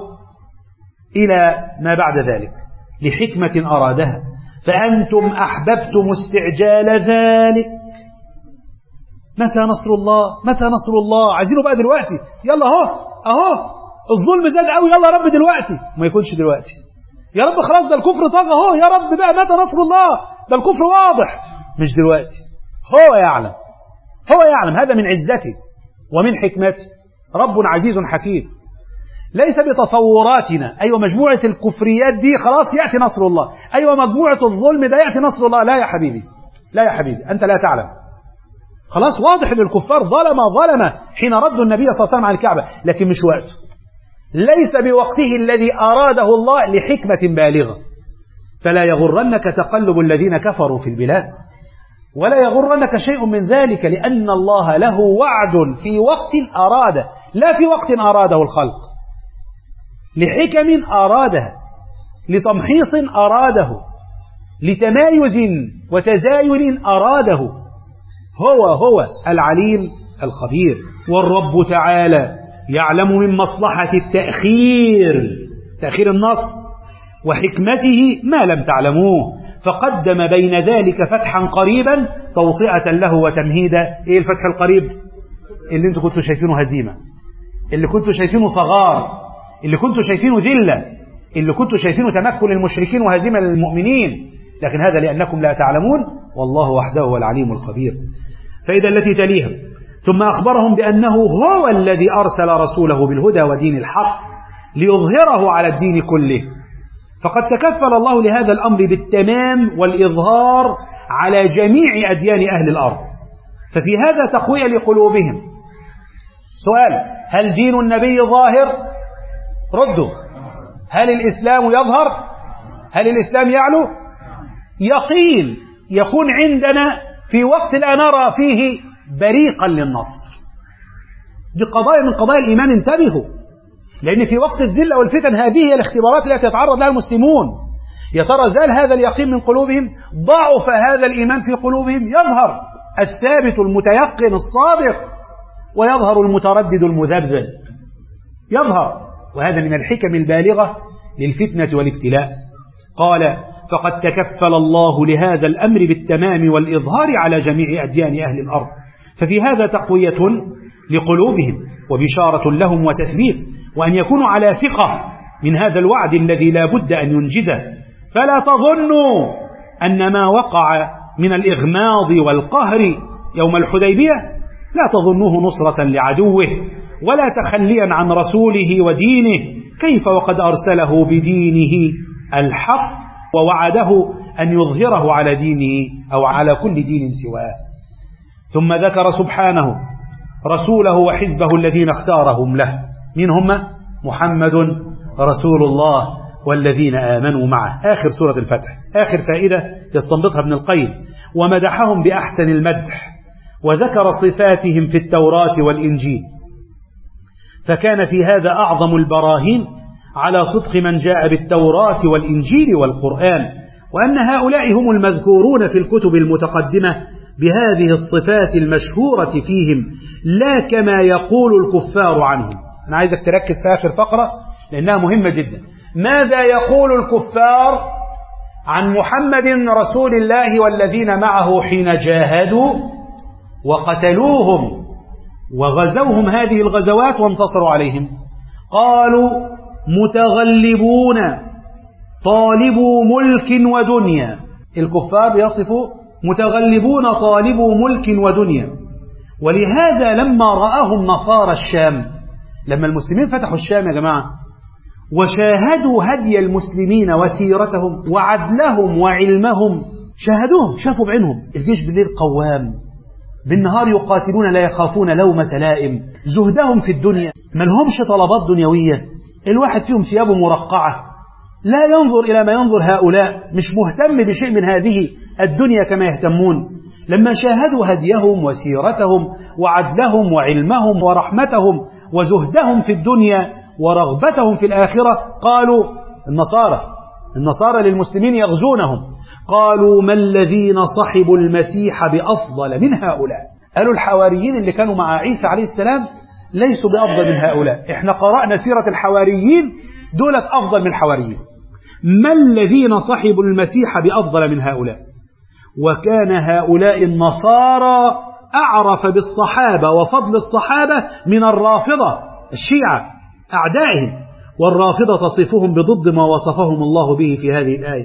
إلى ما بعد ذلك لحكمة أرادها. فأنتم أحببتم استعجال ذلك. متى نصر الله؟ متى نصر الله؟ عايزينه بقى دلوقتي، يلا اهو اهو الظلم زاد قوي، يلا يا رب دلوقتي. ما يكونش دلوقتي يا رب، خلاص ده الكفر طغى اهو، يا رب بقى متى نصر الله؟ ده الكفر واضح. مش دلوقتي، هو يعلم، هو يعلم. هذا من عزته ومن حكمته. رب عزيز حكيم، ليس بتصوراتنا. أيوة مجموعة الكفريات دي خلاص يأتي نصر الله، أيوة مجموعة الظلم ده يأتي نصر الله. لا يا حبيبي، لا يا حبيبي، أنت لا تعلم. خلاص واضح أن الكفار ظلم ظلم حين ردوا النبي صلى الله عليه وسلم عن الكعبة، لكن مش وقته، ليس بوقته الذي أراده الله لحكمة بالغة. فلا يغرنك تقلب الذين كفروا في البلاد. ولا يغرنك شيء من ذلك، لأن الله له وعد في وقت أراده، لا في وقت أراده الخلق، لحكم أرادها، لتمحيص أراده، لتمايز وتزايل أراده. هو هو العليم الخبير. والرب تعالى يعلم من مصلحة التأخير، تأخير النص، وحكمته ما لم تعلموه، فقدم بين ذلك فتحا قريبا توطئة له وتمهيدا. ايه الفتح القريب؟ اللي انتوا كنتوا شايفينه هزيمة، اللي كنتوا شايفينه صغار، اللي كنتوا شايفينه ذلة، اللي كنتوا شايفينه تمكن المشركين وهزيمة للمؤمنين، لكن هذا لأنكم لا تعلمون، والله وحده هو العليم الخبير. فإذا التي تليها: ثم أخبرهم بأنه هو الذي أرسل رسوله بالهدى ودين الحق ليظهره على الدين كله، فقد تكفل الله لهذا الأمر بالتمام والإظهار على جميع أديان أهل الأرض، ففي هذا تقوية لقلوبهم. سؤال: هل دين النبي ظاهر؟ ردوا. هل الإسلام يظهر؟ هل الإسلام يعلو؟ يقين يكون عندنا في وقت لا نرى فيه بريقا للنصر. دي قضايا من قضايا الإيمان، انتبهوا، لأن في وقت الذلة والفتن هذه هي الاختبارات التي يتعرض لها المسلمون. يا ترى زال هذا اليقين من قلوبهم؟ ضعف هذا الإيمان في قلوبهم؟ يظهر الثابت المتيقن الصادق، ويظهر المتردد المذبذب، يظهر. وهذا من الحكم البالغة للفتنة والابتلاء. قال: فقد تكفل الله لهذا الأمر بالتمام والإظهار على جميع أديان أهل الأرض، ففي هذا تقوية لقلوبهم وبشارة لهم وتثبيت، وأن يكونوا على ثقة من هذا الوعد الذي لا بد أن ينجزه. فلا تظنوا أن ما وقع من الإغماض والقهر يوم الحديبية لا تظنوه نصرة لعدوه ولا تخليا عن رسوله ودينه، كيف وقد أرسله بدينه الحق ووعده أن يظهره على دينه أو على كل دين سواه. ثم ذكر سبحانه رسوله وحزبه الذين اختارهم له. من هم؟ محمد رسول الله والذين آمنوا معه. آخر سورة الفتح، آخر فائدة يستنبطها ابن القيم: ومدحهم بأحسن المدح، وذكر صفاتهم في التوراة والإنجيل، فكان في هذا أعظم البراهين على صدق من جاء بالتوراة والإنجيل والقرآن، وأن هؤلاء هم المذكورون في الكتب المتقدمة بهذه الصفات المشهورة فيهم، لا كما يقول الكفار عنهم. أنا عايزك تركز في آخر فقرة لأنها مهمة جدا. ماذا يقول الكفار عن محمد رسول الله والذين معه حين جاهدوا وقتلوهم وغزوهم هذه الغزوات وانتصروا عليهم؟ قالوا: متغلبون طالبوا ملك ودنيا. الكفار يصفوا متغلبون طالبوا ملك ودنيا. ولهذا لما رآهم نصارى الشام، لما المسلمين فتحوا الشام يا جماعة وشاهدوا هدي المسلمين وسيرتهم وعدلهم وعلمهم، شاهدوهم، شافوا بعينهم الجيش بالليل قوام، بالنهار يقاتلون لا يخافون لومة لائم، زهدهم في الدنيا، ما لهمش طلبات دنيوية، الواحد فيهم ثيابه مرقعة، لا ينظر إلى ما ينظر هؤلاء، مش مهتم بشيء من هذه الدنيا كما يهتمون. لما شاهدوا هديهم وسيرتهم وعدلهم وعلمهم ورحمتهم وزهدهم في الدنيا ورغبتهم في الآخرة، قالوا النصارى النصارى للمسلمين يغزونهم، قالوا: ما الذين صحبوا المسيح بأفضل من هؤلاء. قالوا الحواريين اللي كانوا مع عيسى عليه السلام ليسوا بأفضل من هؤلاء، احنا قرأنا سيرة الحواريين دولة أفضل من الحواريين. ما الذين صحبوا المسيح بأفضل من هؤلاء. وكان هؤلاء النصارى أعرف بالصحابة وفضل الصحابة من الرافضة الشيعة أعدائهم، والرافضة تصفهم بضد ما وصفهم الله به في هذه الآية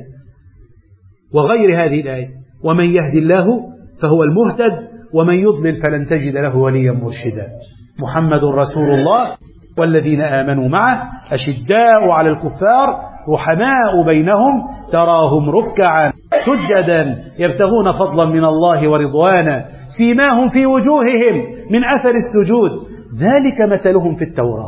وغير هذه الآية: ومن يهدي الله فهو المهتد ومن يضلل فلن تجد له وليا مرشدا. محمد رسول الله والذين آمنوا معه أشداء على الكفار رحماء بينهم تراهم ركعا سجدا يبتغون فضلا من الله ورضوانا سيماهم في وجوههم من أثر السجود ذلك مثلهم في التوراة.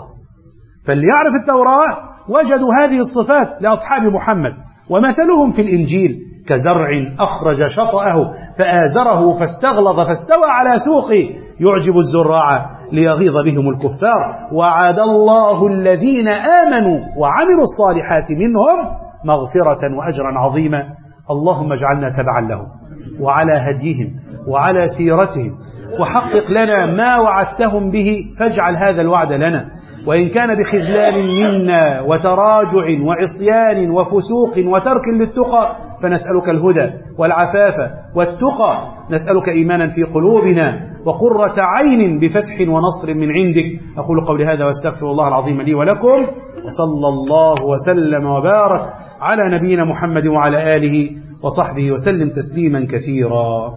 فليعرف التوراة وجدوا هذه الصفات لأصحاب محمد، ومثلهم في الإنجيل كزرع أخرج شطأه فآزره فاستغلظ فاستوى على سوقه يعجب الزراع ليغيظ بهم الكفار. وعد الله الذين آمنوا وعملوا الصالحات منهم مغفرة وأجرا عظيما. اللهم اجعلنا تبعا لهم وعلى هديهم وعلى سيرتهم، وحقق لنا ما وعدتهم به، فاجعل هذا الوعد لنا، وإن كان بخذلان منا وتراجع وعصيان وفسوق وترك للتقى فنسألك الهدى والعفاف والتقى، نسألك إيمانا في قلوبنا وقرة عين بفتح ونصر من عندك. أقول قولي هذا واستغفر الله العظيم لي ولكم، وصلى الله وسلم وبارك على نبينا محمد وعلى آله وصحبه وسلم تسليما كثيرا.